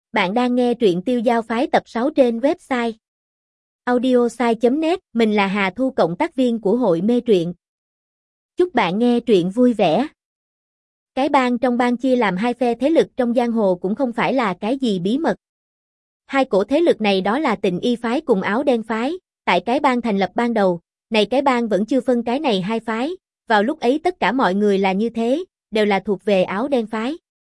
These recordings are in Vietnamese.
Bạn đang nghe truyện Tiêu Giao Phái tập 6 trên website audiosai.net. Mình là Hà Thu, cộng tác viên của hội mê truyện. Chúc bạn nghe truyện vui vẻ. Cái bang trong bang chia làm hai phe thế lực trong giang hồ cũng không phải là cái gì bí mật. Hai cổ thế lực này đó là Tịnh Y phái cùng Áo Đen phái. Tại cái bang thành lập ban đầu, này cái bang vẫn chưa phân cái này hai phái. Vào lúc ấy tất cả mọi người là như thế, đều là thuộc về Áo Đen phái.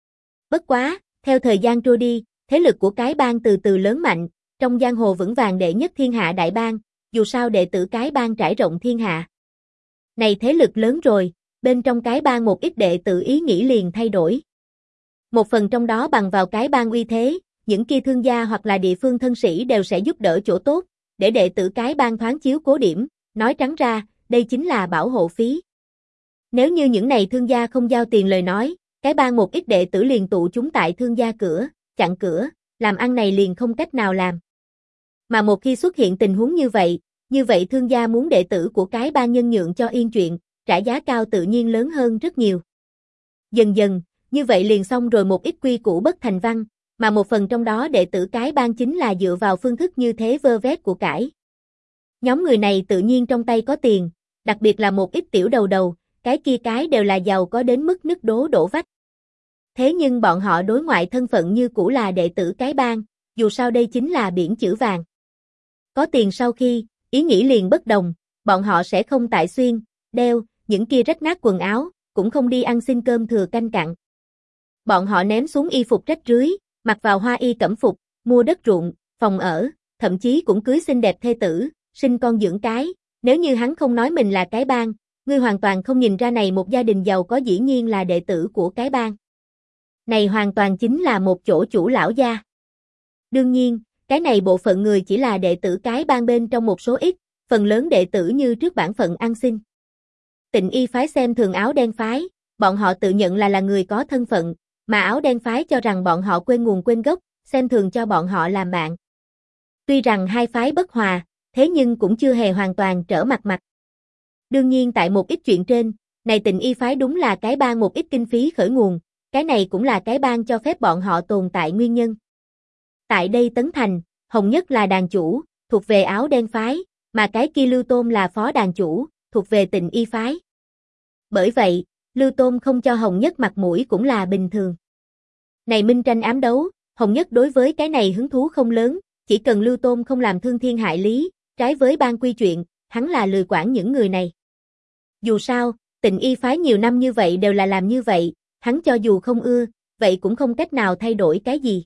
Bất quá, theo thời gian trôi đi, thế lực của cái bang từ từ lớn mạnh, trong giang hồ vững vàng đệ nhất thiên hạ đại bang, dù sao đệ tử cái bang trải rộng thiên hạ. Này thế lực lớn rồi, bên trong cái bang một ít đệ tử ý nghĩ liền thay đổi. Một phần trong đó bằng vào cái bang uy thế, những kia thương gia hoặc là địa phương thân sĩ đều sẽ giúp đỡ chỗ tốt, để đệ tử cái bang thoáng chiếu cố điểm, nói trắng ra, đây chính là bảo hộ phí. Nếu như những này thương gia không giao tiền lời nói, cái bang một ít đệ tử liền tụ chúng tại thương gia cửa, chặn cửa, làm ăn này liền không cách nào làm. Mà một khi xuất hiện tình huống như vậy thương gia muốn đệ tử của cái bang nhân nhượng cho yên chuyện, trả giá cao tự nhiên lớn hơn rất nhiều. Dần dần, như vậy liền xong rồi một ít quy củ bất thành văn, mà một phần trong đó đệ tử cái bang chính là dựa vào phương thức như thế vơ vét của cải. Nhóm người này tự nhiên trong tay có tiền, đặc biệt là một ít tiểu đầu, cái kia cái đều là giàu có đến mức nứt đổ vách. Thế nhưng bọn họ đối ngoại thân phận như cũ là đệ tử cái bang, dù sao đây chính là biển chữ vàng. Có tiền sau khi, ý nghĩ liền bất đồng, bọn họ sẽ không tại xuyên, đeo, những kia rách nát quần áo, cũng không đi ăn xin cơm thừa canh cặn. Bọn họ ném xuống y phục rách rưới, mặc vào hoa y cẩm phục, mua đất ruộng, phòng ở, thậm chí cũng cưới xinh đẹp thê tử, sinh con dưỡng cái. Nếu như hắn không nói mình là cái bang, ngươi hoàn toàn không nhìn ra này một gia đình giàu có dĩ nhiên là đệ tử của cái bang. Này hoàn toàn chính là một chỗ chủ lão gia. Đương nhiên, cái này bộ phận người chỉ là đệ tử cái bang bên trong một số ít, phần lớn đệ tử như trước bản phận ăn xin. Tịnh Y phái xem thường Áo Đen phái, bọn họ tự nhận là người có thân phận, mà Áo Đen phái cho rằng bọn họ quên nguồn quên gốc, xem thường cho bọn họ làm bạn. Tuy rằng hai phái bất hòa, thế nhưng cũng chưa hề hoàn toàn trở mặt. Đương nhiên tại một ít chuyện trên, này Tịnh Y phái đúng là cái bang một ít kinh phí khởi nguồn, cái này cũng là cái bang cho phép bọn họ tồn tại nguyên nhân. Tại đây Tấn Thành, Hồng Nhất là đàn chủ, thuộc về Áo Đen phái, mà cái kia Lưu Tôn là phó đàn chủ, thuộc về Tịnh Y phái. Bởi vậy, Lưu Tôn không cho Hồng Nhất mặt mũi cũng là bình thường. Này minh tranh ám đấu, Hồng Nhất đối với cái này hứng thú không lớn, chỉ cần Lưu Tôn không làm thương thiên hại lý, trái với ban quy chuyện, hắn là lười quản những người này. Dù sao, Tịnh Y phái nhiều năm như vậy đều là làm như vậy, hắn cho dù không ưa, vậy cũng không cách nào thay đổi cái gì.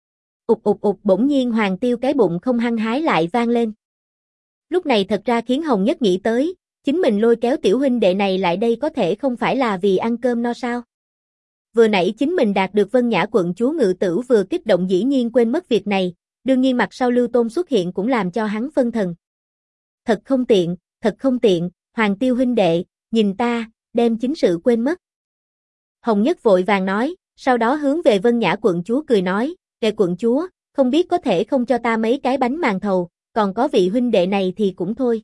Bỗng nhiên Hoàng Tiêu cái bụng không hăng hái lại vang lên. Lúc này thật ra khiến Hồng Nhất nghĩ tới, chính mình lôi kéo tiểu huynh đệ này lại đây có thể không phải là vì ăn cơm no sao. Vừa nãy chính mình đạt được Vân Nhã quận chúa ngự tử vừa kích động dĩ nhiên quên mất việc này, đương nhiên mặt sau Lưu Tôn xuất hiện cũng làm cho hắn phân thần. Thật không tiện, Hoàng Tiêu huynh đệ, nhìn ta, đem chính sự quên mất. Hồng Nhất vội vàng nói, sau đó hướng về Vân Nhã quận chúa cười nói, kệ quận chúa, không biết có thể không cho ta mấy cái bánh màn thầu, còn có vị huynh đệ này thì cũng thôi.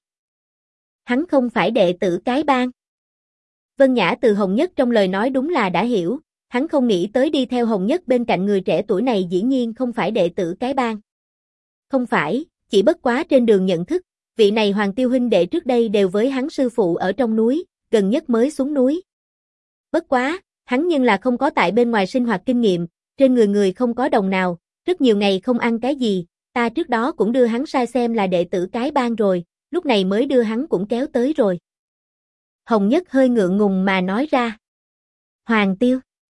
Hắn không phải đệ tử cái bang. Vân Nhã từ Hồng Nhất trong lời nói đúng là đã hiểu, hắn không nghĩ tới đi theo Hồng Nhất bên cạnh người trẻ tuổi này dĩ nhiên không phải đệ tử cái bang. Không phải, chỉ bất quá trên đường nhận thức, vị này Hoàng Tiêu huynh đệ trước đây đều với hắn sư phụ ở trong núi, gần nhất mới xuống núi. Bất quá, hắn nhưng là không có tại bên ngoài sinh hoạt kinh nghiệm, trên người không có đồng nào, rất nhiều ngày không ăn cái gì, ta trước đó cũng đưa hắn sai xem là đệ tử cái bang rồi, lúc này mới đưa hắn cũng kéo tới rồi. Hồng Nhất hơi ngượng ngùng mà nói ra. Hoàng Tiêu.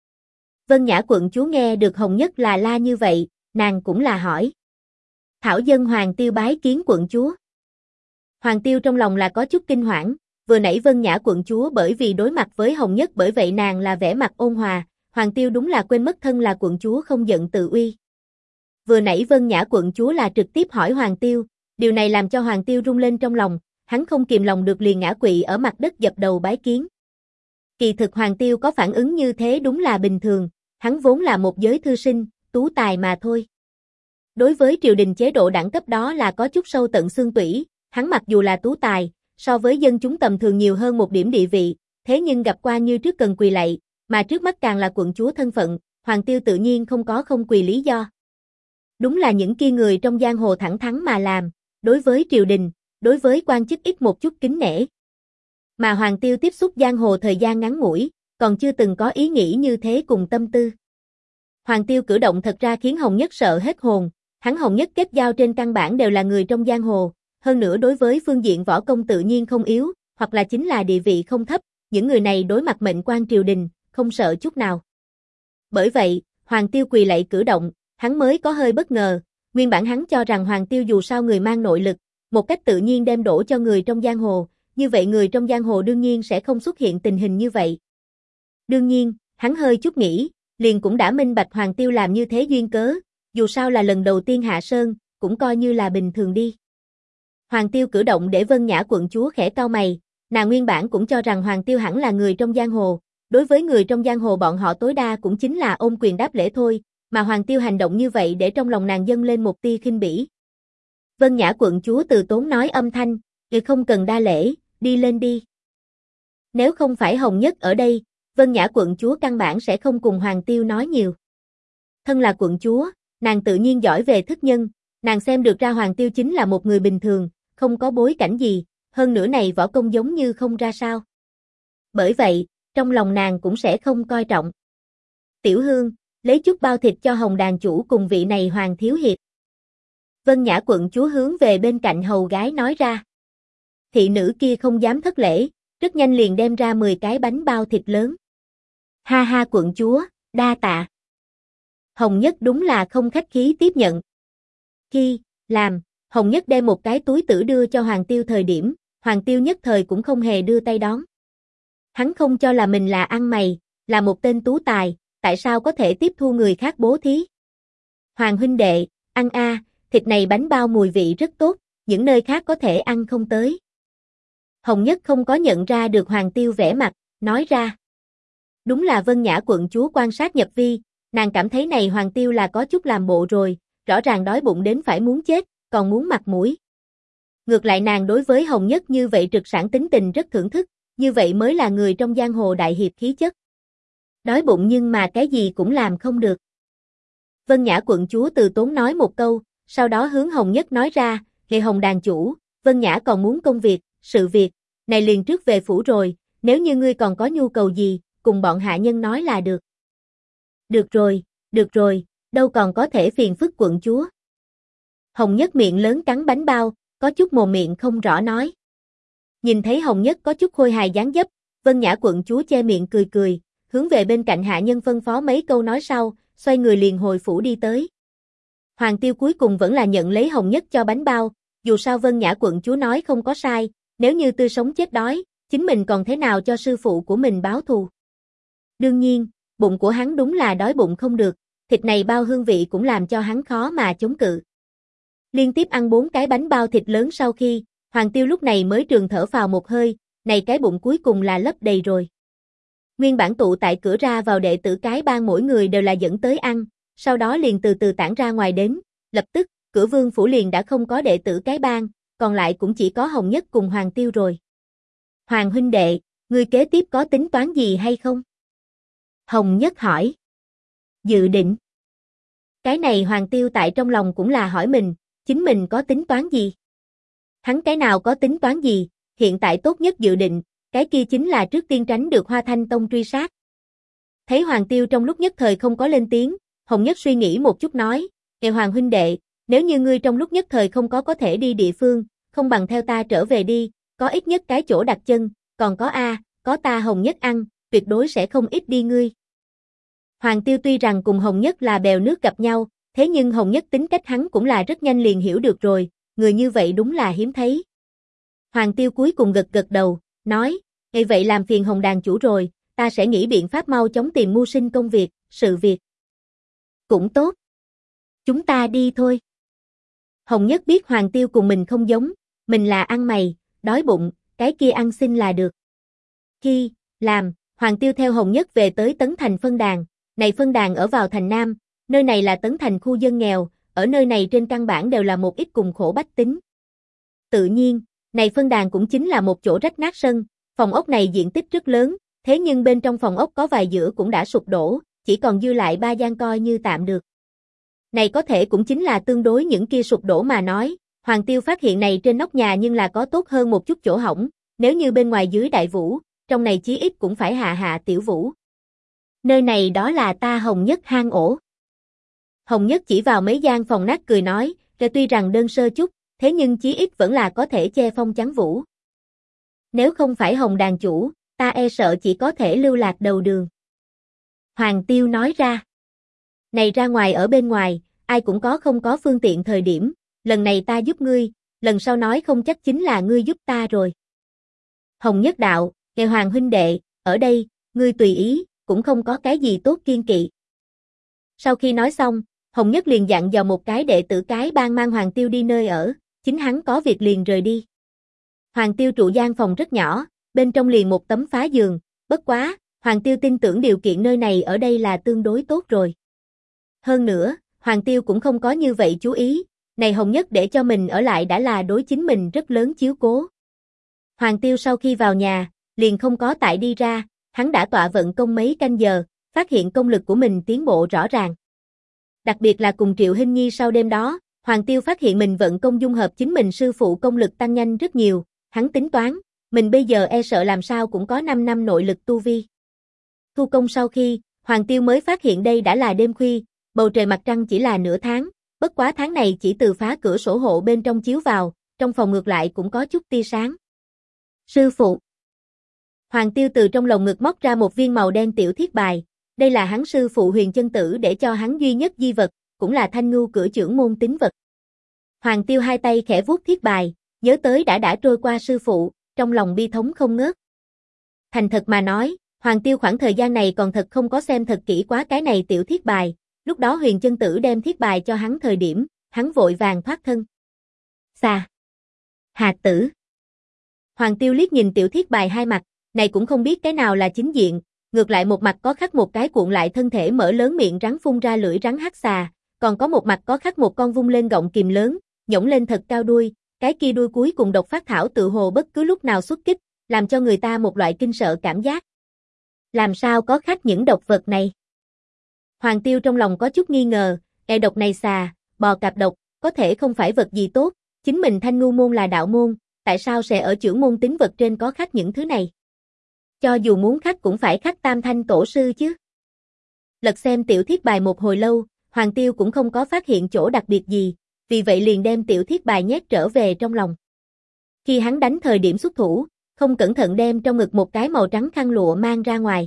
Vân Nhã quận chúa nghe được Hồng Nhất là la như vậy, nàng cũng là hỏi. Thảo dân Hoàng Tiêu bái kiến quận chúa. Hoàng Tiêu trong lòng là có chút kinh hoảng, vừa nãy Vân Nhã quận chúa bởi vì đối mặt với Hồng Nhất bởi vậy nàng là vẻ mặt ôn hòa, Hoàng Tiêu đúng là quên mất thân là quận chúa không giận tự uy. Vừa nãy Vân Nhã quận chúa là trực tiếp hỏi Hoàng Tiêu, điều này làm cho Hoàng Tiêu rung lên trong lòng, hắn không kìm lòng được liền ngã quỵ ở mặt đất dập đầu bái kiến. Kỳ thực Hoàng Tiêu có phản ứng như thế đúng là bình thường, hắn vốn là một giới thư sinh, tú tài mà thôi. Đối với triều đình chế độ đẳng cấp đó là có chút sâu tận xương tủy, hắn mặc dù là tú tài, so với dân chúng tầm thường nhiều hơn một điểm địa vị, thế nhưng gặp qua như trước cần quỳ lạy, mà trước mắt càng là quận chúa thân phận, Hoàng Tiêu tự nhiên không có không quỳ lý do. Đúng là những kia người trong giang hồ thẳng thắn mà làm, đối với triều đình, đối với quan chức ít một chút kính nể. Mà Hoàng Tiêu tiếp xúc giang hồ thời gian ngắn ngủi, còn chưa từng có ý nghĩ như thế cùng tâm tư. Hoàng Tiêu cử động thật ra khiến Hồng Nhất sợ hết hồn, hắn Hồng Nhất kết giao trên căn bản đều là người trong giang hồ, hơn nữa đối với phương diện võ công tự nhiên không yếu, hoặc là chính là địa vị không thấp, những người này đối mặt mệnh quan triều đình, không sợ chút nào. Bởi vậy, Hoàng Tiêu quỳ lạy cử động, hắn mới có hơi bất ngờ, nguyên bản hắn cho rằng Hoàng Tiêu dù sao người mang nội lực, một cách tự nhiên đem đổ cho người trong giang hồ, như vậy người trong giang hồ đương nhiên sẽ không xuất hiện tình hình như vậy. Đương nhiên, hắn hơi chút nghĩ, liền cũng đã minh bạch Hoàng Tiêu làm như thế duyên cớ, dù sao là lần đầu tiên hạ sơn, cũng coi như là bình thường đi. Hoàng Tiêu cử động để Vân Nhã quận chúa khẽ cau mày, nàng nguyên bản cũng cho rằng Hoàng Tiêu hẳn là người trong giang hồ, đối với người trong giang hồ bọn họ tối đa cũng chính là ôm quyền đáp lễ thôi, mà Hoàng Tiêu hành động như vậy để trong lòng nàng dâng lên một tia khinh bỉ. Vân Nhã quận chúa từ tốn nói âm thanh, không cần đa lễ, đi lên đi. Nếu không phải Hồng Nhất ở đây, Vân Nhã quận chúa căn bản sẽ không cùng Hoàng Tiêu nói nhiều. Thân là quận chúa, nàng tự nhiên giỏi về thức nhân, nàng xem được ra Hoàng Tiêu chính là một người bình thường, không có bối cảnh gì, hơn nữa này võ công giống như không ra sao. Bởi vậy, trong lòng nàng cũng sẽ không coi trọng. Tiểu Hương, lấy chút bao thịt cho Hồng đàn chủ cùng vị này Hoàng thiếu hiệp. Vân Nhã quận chúa hướng về bên cạnh hầu gái nói ra. Thị nữ kia không dám thất lễ, rất nhanh liền đem ra 10 cái bánh bao thịt lớn. Ha ha quận chúa, đa tạ. Hồng Nhất đúng là không khách khí tiếp nhận. Khi, làm, Hồng Nhất đem một cái túi tử đưa cho Hoàng Tiêu thời điểm, Hoàng Tiêu nhất thời cũng không hề đưa tay đón. Hắn không cho là mình là ăn mày, là một tên tú tài, tại sao có thể tiếp thu người khác bố thí. Hoàng huynh đệ, ăn a, thịt này bánh bao mùi vị rất tốt, những nơi khác có thể ăn không tới. Hồng Nhất không có nhận ra được Hoàng Tiêu vẻ mặt, nói ra. Đúng là Vân Nhã quận chúa quan sát nhập vi, nàng cảm thấy này Hoàng Tiêu là có chút làm bộ rồi, rõ ràng đói bụng đến phải muốn chết, còn muốn mặt mũi. Ngược lại nàng đối với Hồng Nhất như vậy trực sảng tính tình rất thưởng thức, như vậy mới là người trong giang hồ đại hiệp khí chất. Đói bụng nhưng mà cái gì cũng làm không được. Vân Nhã quận chúa từ tốn nói một câu, sau đó hướng Hồng Nhất nói ra, Lệ Hồng đàn chủ, Vân Nhã còn muốn công việc, sự việc, này liền trước về phủ rồi, nếu như ngươi còn có nhu cầu gì, cùng bọn hạ nhân nói là được. Được rồi, đâu còn có thể phiền phức quận chúa. Hồng Nhất miệng lớn cắn bánh bao, có chút mồm miệng không rõ nói. Nhìn thấy Hồng Nhất có chút khôi hài dáng dấp, Vân Nhã quận chúa che miệng cười cười, hướng về bên cạnh hạ nhân phân phó mấy câu nói sau, xoay người liền hồi phủ đi tới. Hoàng Tiêu cuối cùng vẫn là nhận lấy Hồng Nhất cho bánh bao, dù sao Vân Nhã quận chúa nói không có sai, nếu như tươi sống chết đói, chính mình còn thế nào cho sư phụ của mình báo thù. Đương nhiên, bụng của hắn đúng là đói bụng không được, thịt này bao hương vị cũng làm cho hắn khó mà chống cự. Liên tiếp ăn 4 cái bánh bao thịt lớn sau khi, Hoàng Tiêu lúc này mới trường thở phào một hơi, này cái bụng cuối cùng là lấp đầy rồi. Nguyên bản tụ tại cửa ra vào đệ tử cái bang mỗi người đều là dẫn tới ăn, sau đó liền từ từ tản ra ngoài đến, lập tức, cửa vương phủ liền đã không có đệ tử cái bang, còn lại cũng chỉ có Hồng Nhất cùng Hoàng Tiêu rồi. Hoàng huynh đệ, ngươi kế tiếp có tính toán gì hay không? Hồng Nhất hỏi. Dự định. Cái này Hoàng Tiêu tại trong lòng cũng là hỏi mình, chính mình có tính toán gì? Hắn cái nào có tính toán gì, hiện tại tốt nhất dự định, cái kia chính là trước tiên tránh được Hoa Thanh Tông truy sát. Thấy Hoàng Tiêu trong lúc nhất thời không có lên tiếng, Hồng Nhất suy nghĩ một chút nói, Hoàng huynh đệ, nếu như ngươi trong lúc nhất thời không có thể đi địa phương, không bằng theo ta trở về đi, có ít nhất cái chỗ đặt chân, còn có ta Hồng Nhất ăn, tuyệt đối sẽ không ít đi ngươi. Hoàng Tiêu tuy rằng cùng Hồng Nhất là bèo nước gặp nhau, thế nhưng Hồng Nhất tính cách hắn cũng là rất nhanh liền hiểu được rồi, người như vậy đúng là hiếm thấy. Hoàng Tiêu cuối cùng gật gật đầu, nói, vậy làm phiền Hồng đàn chủ rồi, ta sẽ nghĩ biện pháp mau chóng tìm mưu sinh công việc, sự việc. Cũng tốt. Chúng ta đi thôi. Hồng Nhất biết Hoàng Tiêu cùng mình không giống, mình là ăn mày, đói bụng, cái kia ăn xin là được. Khi, làm, Hoàng Tiêu theo Hồng Nhất về tới Tấn Thành phân đàn, này phân đàn ở vào thành Nam, nơi này là Tấn Thành khu dân nghèo, ở nơi này trên căn bản đều là một ít cùng khổ bách tính. Tự nhiên, này phân đàn cũng chính là một chỗ rách nát sân, phòng ốc này diện tích rất lớn, thế nhưng bên trong phòng ốc có vài giữa cũng đã sụp đổ, chỉ còn dư lại 3 gian coi như tạm được. Này có thể cũng chính là tương đối những kia sụp đổ mà nói, Hoàng Tiêu phát hiện này trên nóc nhà nhưng là có tốt hơn một chút chỗ hỏng, nếu như bên ngoài dưới đại vũ, trong này chí ít cũng phải hạ hạ tiểu vũ. Nơi này đó là ta Hồng Nhất hang ổ. Hồng Nhất chỉ vào mấy gian phòng nát cười nói, tuy rằng đơn sơ chút, thế nhưng chí ít vẫn là có thể che phong chắn vũ. Nếu không phải Hồng đàn chủ, ta e sợ chỉ có thể lưu lạc đầu đường. Hoàng Tiêu nói ra. Này ra ngoài ở bên ngoài, ai cũng có không có phương tiện thời điểm, lần này ta giúp ngươi, lần sau nói không chắc chính là ngươi giúp ta rồi. Hồng Nhất đạo, nghe Hoàng huynh đệ, ở đây, ngươi tùy ý, cũng không có cái gì tốt kiên kỵ. Sau khi nói xong, Hồng Nhất liền dặn dò một cái đệ tử cái bang mang Hoàng Tiêu đi nơi ở, chính hắn có việc liền rời đi. Hoàng Tiêu trụ gian phòng rất nhỏ, bên trong liền một tấm phá giường, bất quá, Hoàng Tiêu tin tưởng điều kiện nơi này ở đây là tương đối tốt rồi. Hơn nữa, Hoàng Tiêu cũng không có như vậy chú ý, này Hồng Nhất để cho mình ở lại đã là đối chính mình rất lớn chiếu cố. Hoàng Tiêu sau khi vào nhà, liền không có tại đi ra, hắn đã tọa vận công mấy canh giờ, phát hiện công lực của mình tiến bộ rõ ràng. Đặc biệt là cùng Triệu Hinh Nhi sau đêm đó, Hoàng Tiêu phát hiện mình vận công dung hợp chính mình sư phụ công lực tăng nhanh rất nhiều, hắn tính toán, mình bây giờ e sợ làm sao cũng có 5 năm nội lực tu vi. Thu công sau khi, Hoàng Tiêu mới phát hiện đây đã là đêm khuya, bầu trời mặt trăng chỉ là nửa tháng, bất quá tháng này chỉ từ phá cửa sổ hộ bên trong chiếu vào, trong phòng ngược lại cũng có chút tia sáng. Sư phụ. Hoàng Tiêu từ trong lồng ngực móc ra một viên màu đen tiểu thiết bài, đây là hắn sư phụ Huyền Chân Tử để cho hắn duy nhất di vật, cũng là Thanh Ngưu cửa trưởng môn tín vật. Hoàng Tiêu hai tay khẽ vuốt thiết bài, nhớ tới đã trôi qua sư phụ, trong lòng bi thống không ngớt. Thành thật mà nói, Hoàng Tiêu khoảng thời gian này còn thật không có xem thật kỹ quá cái này tiểu thiết bài, lúc đó Huyền Chân Tử đem thiết bài cho hắn thời điểm, hắn vội vàng thoát thân. Xà. Hà tử. Hoàng Tiêu liếc nhìn tiểu thiết bài hai mặt, này cũng không biết cái nào là chính diện, ngược lại một mặt có khắc một cái cuộn lại thân thể mở lớn miệng rắn phun ra lưỡi rắn hắc xà, còn có một mặt có khắc một con vung lên gọng kìm lớn, nhổng lên thật cao đuôi, cái kia đuôi cuối cùng độc phát thảo tự hồ bất cứ lúc nào xuất kích, làm cho người ta một loại kinh sợ cảm giác. Làm sao có khắc những độc vật này? Hoàng Tiêu trong lòng có chút nghi ngờ, độc này xà, bò cạp độc, có thể không phải vật gì tốt, chính mình Thanh Ngưu môn là đạo môn, tại sao sẽ ở trưởng môn tín vật trên có khắc những thứ này? Cho dù muốn khắc cũng phải khắc Tam Thanh tổ sư chứ. Lật xem tiểu thiết bài một hồi lâu, Hoàng Tiêu cũng không có phát hiện chỗ đặc biệt gì, vì vậy liền đem tiểu thiết bài nhét trở về trong lòng. Khi hắn đánh thời điểm xuất thủ, không cẩn thận đem trong ngực một cái màu trắng khăn lụa mang ra ngoài.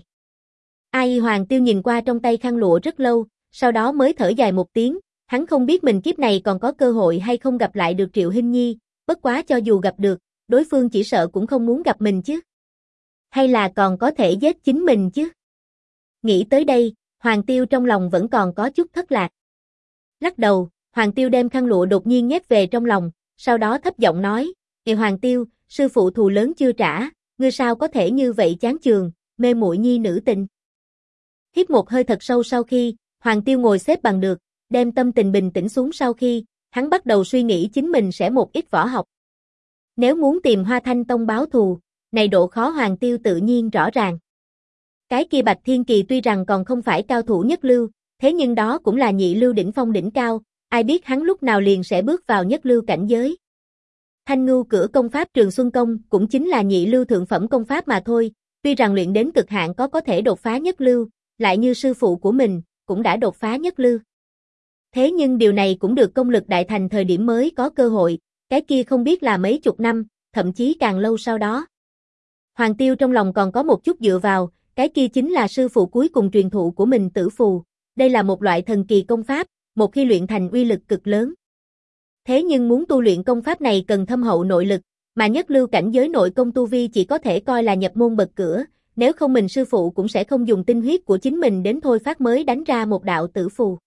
Ai Hoàng Tiêu nhìn qua trong tay khăn lụa rất lâu, sau đó mới thở dài một tiếng, hắn không biết mình kiếp này còn có cơ hội hay không gặp lại được Triệu Hinh Nhi, bất quá cho dù gặp được, đối phương chỉ sợ cũng không muốn gặp mình chứ. Hay là còn có thể giết chính mình chứ. Nghĩ tới đây, Hoàng Tiêu trong lòng vẫn còn có chút thất lạc. Lắc đầu, Hoàng Tiêu đem khăn lụa đột nhiên nhét về trong lòng, sau đó thấp giọng nói, Hoàng Tiêu, sư phụ thù lớn chưa trả, ngươi sao có thể như vậy chán chường, mê muội nhi nữ tình. Hít một hơi thật sâu sau khi, Hoàng Tiêu ngồi xếp bằng được, đem tâm tình bình tĩnh xuống sau khi, hắn bắt đầu suy nghĩ chính mình sẽ một ít võ học. Nếu muốn tìm Hoa Thanh Tông báo thù, này độ khó Hoàng Tiêu tự nhiên rõ ràng. Cái kia Bạch Thiên Kỳ tuy rằng còn không phải cao thủ nhất lưu, thế nhưng đó cũng là nhị lưu đỉnh phong đỉnh cao, ai biết hắn lúc nào liền sẽ bước vào nhất lưu cảnh giới. Thanh Ngưu cửa công pháp Trường Xuân Công cũng chính là nhị lưu thượng phẩm công pháp mà thôi, tuy rằng luyện đến cực hạn có thể đột phá nhất lưu, lại như sư phụ của mình, cũng đã đột phá nhất lưu. Thế nhưng điều này cũng được công lực đại thành thời điểm mới có cơ hội, cái kia không biết là mấy chục năm, thậm chí càng lâu sau đó. Hoàng Tiêu trong lòng còn có một chút dựa vào, cái kia chính là sư phụ cuối cùng truyền thụ của mình Tử Phù, đây là một loại thần kỳ công pháp, một khi luyện thành uy lực cực lớn. Thế nhưng muốn tu luyện công pháp này cần thâm hậu nội lực, mà nhất lưu cảnh giới nội công tu vi chỉ có thể coi là nhập môn bậc cửa, nếu không mình sư phụ cũng sẽ không dùng tinh huyết của chính mình đến thôi phát mới đánh ra một đạo Tử Phù.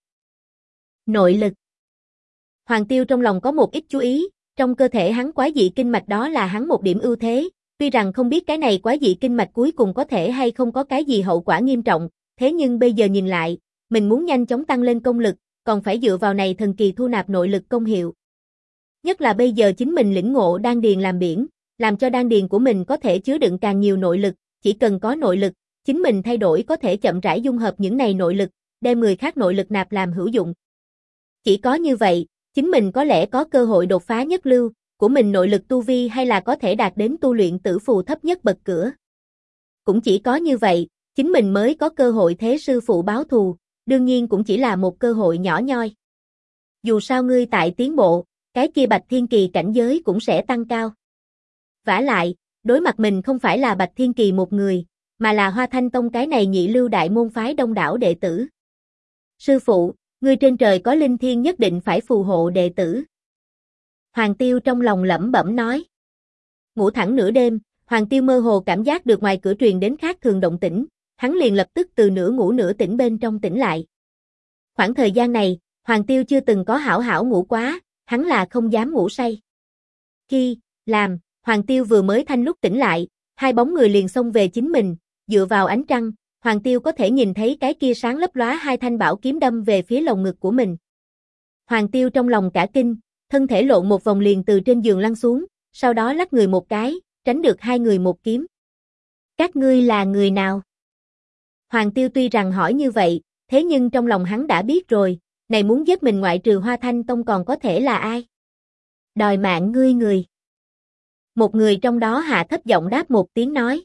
Nội lực. Hoàng Tiêu trong lòng có một ít chú ý, trong cơ thể hắn quái dị kinh mạch đó là hắn một điểm ưu thế, tuy rằng không biết cái này quái dị kinh mạch cuối cùng có thể hay không có cái gì hậu quả nghiêm trọng, thế nhưng bây giờ nhìn lại, mình muốn nhanh chóng tăng lên công lực, còn phải dựa vào này thần kỳ thu nạp nội lực công hiệu. Nhất là bây giờ chính mình lĩnh ngộ đan điền làm biển, làm cho đan điền của mình có thể chứa đựng càng nhiều nội lực, chỉ cần có nội lực, chính mình thay đổi có thể chậm rãi dung hợp những này nội lực, đem người khác nội lực nạp làm hữu dụng. Chỉ có như vậy, chính mình có lẽ có cơ hội đột phá nhất lưu của mình nội lực tu vi hay là có thể đạt đến tu luyện tử phù thấp nhất bậc cửa. Cũng chỉ có như vậy, chính mình mới có cơ hội thế sư phụ báo thù, đương nhiên cũng chỉ là một cơ hội nhỏ nhoi. Dù sao ngươi tại tiến bộ, cái kia Bạch Thiên Kỳ cảnh giới cũng sẽ tăng cao. Vả lại, đối mặt mình không phải là Bạch Thiên Kỳ một người, mà là Hoa Thanh Tông cái này nhị lưu đại môn phái đông đảo đệ tử. Sư phụ, ngươi trên trời có linh thiêng nhất định phải phù hộ đệ tử. Hoàng Tiêu trong lòng lẩm bẩm nói. Ngủ thẳng nửa đêm, Hoàng Tiêu mơ hồ cảm giác được ngoài cửa truyền đến khác thường động tĩnh, hắn liền lập tức từ nửa ngủ nửa tỉnh bên trong tỉnh lại. Khoảng thời gian này, Hoàng Tiêu chưa từng có hảo hảo ngủ quá, hắn là không dám ngủ say. Khi, làm, Hoàng Tiêu vừa mới thanh lúc tỉnh lại, hai bóng người liền xông về chính mình, dựa vào ánh trăng, Hoàng Tiêu có thể nhìn thấy cái kia sáng lấp lóa hai thanh bảo kiếm đâm về phía lồng ngực của mình. Hoàng Tiêu trong lòng cả kinh, thân thể lộn một vòng liền từ trên giường lăn xuống, sau đó lắc người một cái, tránh được hai người một kiếm. Các ngươi là người nào? Hoàng Tiêu tuy rằng hỏi như vậy, thế nhưng trong lòng hắn đã biết rồi, này muốn giết mình ngoại trừ Hoa Thanh Tông còn có thể là ai? Đòi mạng ngươi người. Một người trong đó hạ thấp giọng đáp một tiếng nói.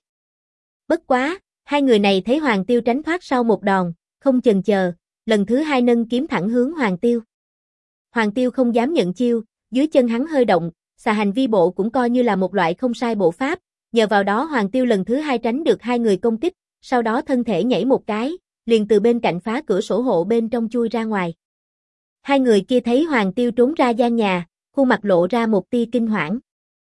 Bất quá, hai người này thấy Hoàng Tiêu tránh thoát sau một đòn, không chần chờ, lần thứ hai nâng kiếm thẳng hướng Hoàng Tiêu. Hoàng Tiêu không dám nhận chiêu, dưới chân hắn hơi động, xà hành vi bộ cũng coi như là một loại không sai bộ pháp, nhờ vào đó Hoàng Tiêu lần thứ hai tránh được hai người công kích, sau đó thân thể nhảy một cái, liền từ bên cạnh phá cửa sổ hộ bên trong chui ra ngoài. Hai người kia thấy Hoàng Tiêu trốn ra gian nhà, khuôn mặt lộ ra một tia kinh hoảng.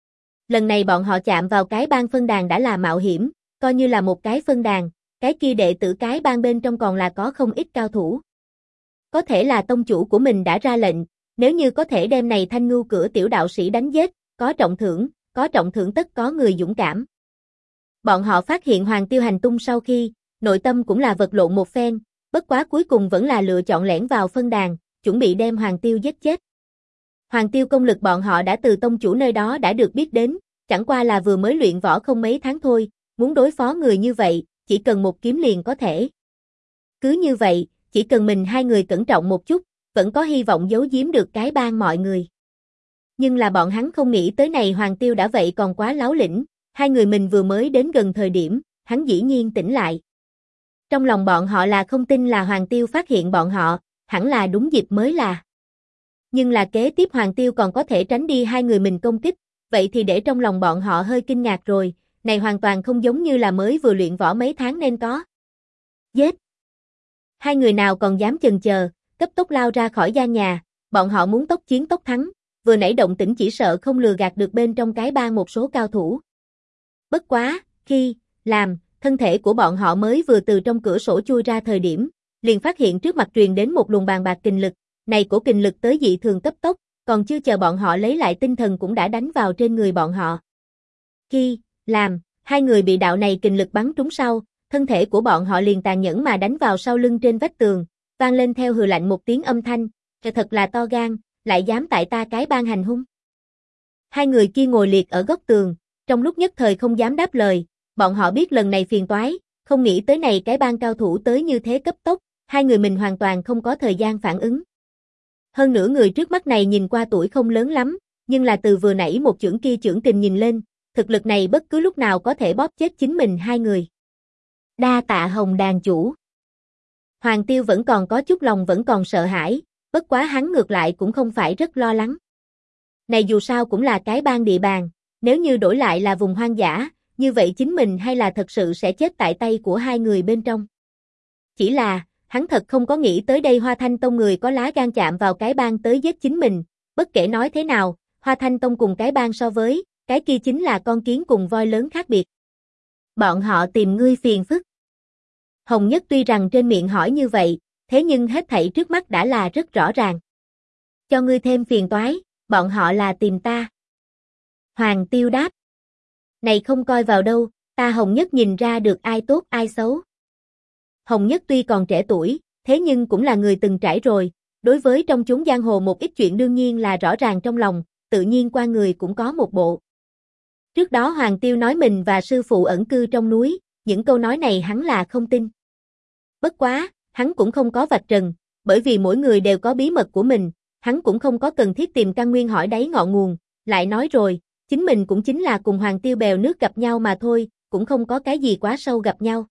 Lần này bọn họ chạm vào cái bang phân đàn đã là mạo hiểm, coi như là một cái phân đàn, cái kia đệ tử cái bang bên trong còn là có không ít cao thủ. Có thể là tông chủ của mình đã ra lệnh, nếu như có thể đem này thanh ngưu cửa tiểu đạo sĩ đánh giết, có trọng thưởng tất có người dũng cảm. Bọn họ phát hiện Hoàng Tiêu hành tung sau khi, nội tâm cũng là vật lộn một phen, bất quá cuối cùng vẫn là lựa chọn lẻn vào phân đàn, chuẩn bị đem Hoàng Tiêu giết chết. Hoàng Tiêu công lực bọn họ đã từ tông chủ nơi đó đã được biết đến, chẳng qua là vừa mới luyện võ không mấy tháng thôi, muốn đối phó người như vậy, chỉ cần một kiếm liền có thể. Cứ như vậy, chỉ cần mình hai người cẩn trọng một chút, vẫn có hy vọng giấu giếm được cái bang mọi người. Nhưng là bọn hắn không nghĩ tới này Hoàng Tiêu đã vậy còn quá láo lĩnh, hai người mình vừa mới đến gần thời điểm, hắn dĩ nhiên tỉnh lại. Trong lòng bọn họ là không tin là Hoàng Tiêu phát hiện bọn họ, hẳn là đúng dịp mới là. Nhưng là kế tiếp Hoàng Tiêu còn có thể tránh đi hai người mình công kích, vậy thì để trong lòng bọn họ hơi kinh ngạc rồi, này hoàn toàn không giống như là mới vừa luyện võ mấy tháng nên có. Giết! Hai người nào còn dám chần chờ, cấp tốc lao ra khỏi gian nhà, bọn họ muốn tốc chiến tốc thắng, vừa nãy động tĩnh chỉ sợ không lừa gạt được bên trong cái bang một số cao thủ. Bất quá, khi, làm, thân thể của bọn họ mới vừa từ trong cửa sổ chui ra thời điểm, liền phát hiện trước mặt truyền đến một luồng bàn bạc kình lực, này cổ kình lực tới dị thường cấp tốc, còn chưa chờ bọn họ lấy lại tinh thần cũng đã đánh vào trên người bọn họ. Khi, làm, hai người bị đạo này kình lực bắn trúng sau, thân thể của bọn họ liền tàn nhẫn mà đánh vào sau lưng trên vách tường, vang lên theo hừ lạnh một tiếng âm thanh, thật là to gan, lại dám tại ta cái bang hành hung. Hai người kia ngồi liệt ở góc tường, trong lúc nhất thời không dám đáp lời, bọn họ biết lần này phiền toái, không nghĩ tới này cái bang cao thủ tới như thế cấp tốc, hai người mình hoàn toàn không có thời gian phản ứng. Hơn nữa người trước mắt này nhìn qua tuổi không lớn lắm, nhưng là từ vừa nãy một chưởng kia chưởng kình nhìn lên, thực lực này bất cứ lúc nào có thể bóp chết chính mình hai người. Đa tạ Hồng đàn chủ. Hoàng Tiêu vẫn còn có chút lòng vẫn còn sợ hãi, bất quá hắn ngược lại cũng không phải rất lo lắng. Này dù sao cũng là cái bang địa bàn, nếu như đổi lại là vùng hoang dã, như vậy chính mình hay là thật sự sẽ chết tại tay của hai người bên trong. Chỉ là, hắn thật không có nghĩ tới đây Hoa Thanh Tông người có lá gan chạm vào cái bang tới giết chính mình, bất kể nói thế nào, Hoa Thanh Tông cùng cái bang so với, cái kia chính là con kiến cùng voi lớn khác biệt. Bọn họ tìm ngươi phiền phức. Hồng Nhất tuy rằng trên miệng hỏi như vậy, thế nhưng hết thảy trước mắt đã là rất rõ ràng. Cho ngươi thêm phiền toái, bọn họ là tìm ta. Hoàng Tiêu đáp. Này không coi vào đâu, ta Hồng Nhất nhìn ra được ai tốt ai xấu. Hồng Nhất tuy còn trẻ tuổi, thế nhưng cũng là người từng trải rồi, đối với trong chốn giang hồ một ít chuyện đương nhiên là rõ ràng trong lòng, tự nhiên qua người cũng có một bộ. Trước đó Hoàng Tiêu nói mình và sư phụ ẩn cư trong núi, những câu nói này hắn là không tin. Bất quá, hắn cũng không có vạch trần, bởi vì mỗi người đều có bí mật của mình, hắn cũng không có cần thiết tìm căn nguyên hỏi đáy ngọn nguồn, lại nói rồi, chính mình cũng chính là cùng Hoàng Tiêu bèo nước gặp nhau mà thôi, cũng không có cái gì quá sâu gặp nhau.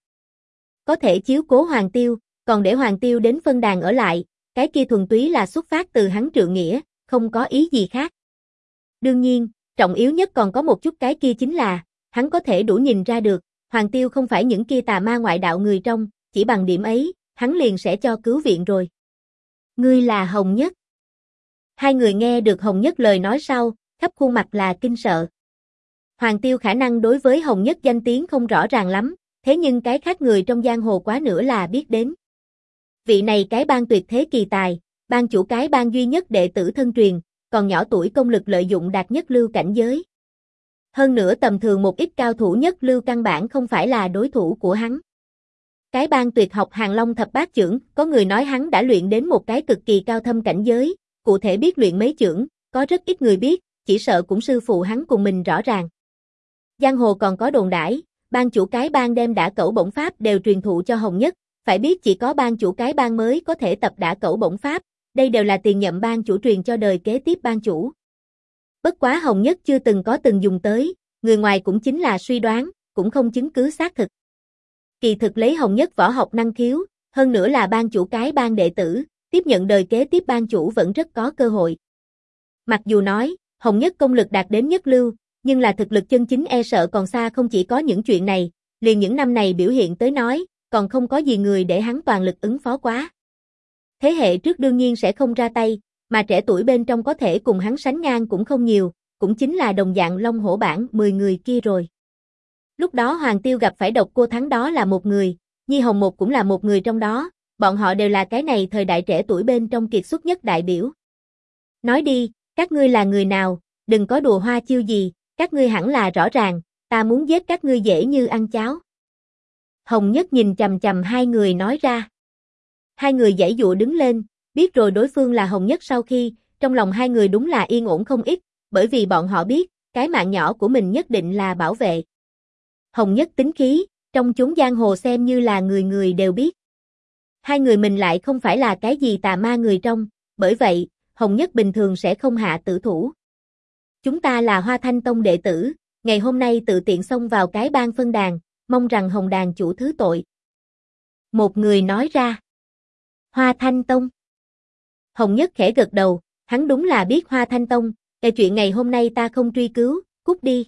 Có thể chiếu cố Hoàng Tiêu, còn để Hoàng Tiêu đến phân đàn ở lại, cái kia thuần túy là xuất phát từ hắn trượng nghĩa, không có ý gì khác. Đương nhiên, trọng yếu nhất còn có một chút cái kia chính là, hắn có thể đủ nhìn ra được, Hoàng Tiêu không phải những kia tà ma ngoại đạo người trong, chỉ bằng điểm ấy, hắn liền sẽ cho cứu viện rồi. Ngươi là Hồng Nhất. Hai người nghe được Hồng Nhất lời nói sau, khắp khuôn mặt là kinh sợ. Hoàng Tiêu khả năng đối với Hồng Nhất danh tiếng không rõ ràng lắm, thế nhưng cái khác người trong giang hồ quá nữa là biết đến. Vị này cái bang tuyệt thế kỳ tài, ban chủ cái bang duy nhất đệ tử thân truyền, còn nhỏ tuổi công lực lợi dụng đạt nhất lưu cảnh giới. Hơn nữa tầm thường một ít cao thủ nhất lưu căn bản không phải là đối thủ của hắn. Cái bang tuyệt học Hàng Long thập bát chưởng, có người nói hắn đã luyện đến một cái cực kỳ cao thâm cảnh giới, cụ thể biết luyện mấy chưởng, có rất ít người biết, chỉ sợ cũng sư phụ hắn cùng mình rõ ràng. Giang hồ còn có đồn đãi, ban chủ cái bang đem đả cẩu bổng pháp đều truyền thụ cho Hồng Nhất, phải biết chỉ có ban chủ cái bang mới có thể tập đả cẩu bổng pháp, đây đều là tiền nhậm ban chủ truyền cho đời kế tiếp ban chủ. Bất quá Hồng Nhất chưa từng có từng dùng tới, người ngoài cũng chính là suy đoán, cũng không chứng cứ xác thực. Kỳ thực lấy Hồng Nhất võ học năng khiếu, hơn nữa là ban chủ cái bang đệ tử, tiếp nhận đời kế tiếp ban chủ vẫn rất có cơ hội. Mặc dù nói, Hồng Nhất công lực đạt đến nhất lưu, nhưng là thực lực chân chính e sợ còn xa không chỉ có những chuyện này, liền những năm này biểu hiện tới nói, còn không có gì người để hắn toàn lực ứng phó quá. Thế hệ trước đương nhiên sẽ không ra tay, mà trẻ tuổi bên trong có thể cùng hắn sánh ngang cũng không nhiều, cũng chính là đồng dạng Long Hổ bảng 10 người kia rồi. Lúc đó Hoàng Tiêu gặp phải Độc Cô Thắng đó là một người, Nhi Hồng một cũng là một người trong đó, bọn họ đều là cái này thời đại trẻ tuổi bên trong kiệt xuất nhất đại biểu. Nói đi, các ngươi là người nào, đừng có đùa hoa chiêu gì, các ngươi hẳn là rõ ràng, ta muốn giết các ngươi dễ như ăn cháo. Hồng Nhất nhìn chằm chằm hai người nói ra. Hai người giãy giụa đứng lên, biết rồi đối phương là Hồng Nhất sau khi, trong lòng hai người đúng là yên ổn không ít, bởi vì bọn họ biết, cái mạng nhỏ của mình nhất định là bảo vệ. Hồng Nhất tính khí, trong chốn giang hồ xem như là người người đều biết. Hai người mình lại không phải là cái gì tà ma người trong, bởi vậy, Hồng Nhất bình thường sẽ không hạ tử thủ. Chúng ta là Hoa Thanh Tông đệ tử, ngày hôm nay tự tiện xông vào cái bang phân đàn, mong rằng Hồng đàn chủ thứ tội. Một người nói ra. Hoa Thanh Tông. Hồng Nhất khẽ gật đầu, hắn đúng là biết Hoa Thanh Tông, cái chuyện ngày hôm nay ta không truy cứu, cút đi.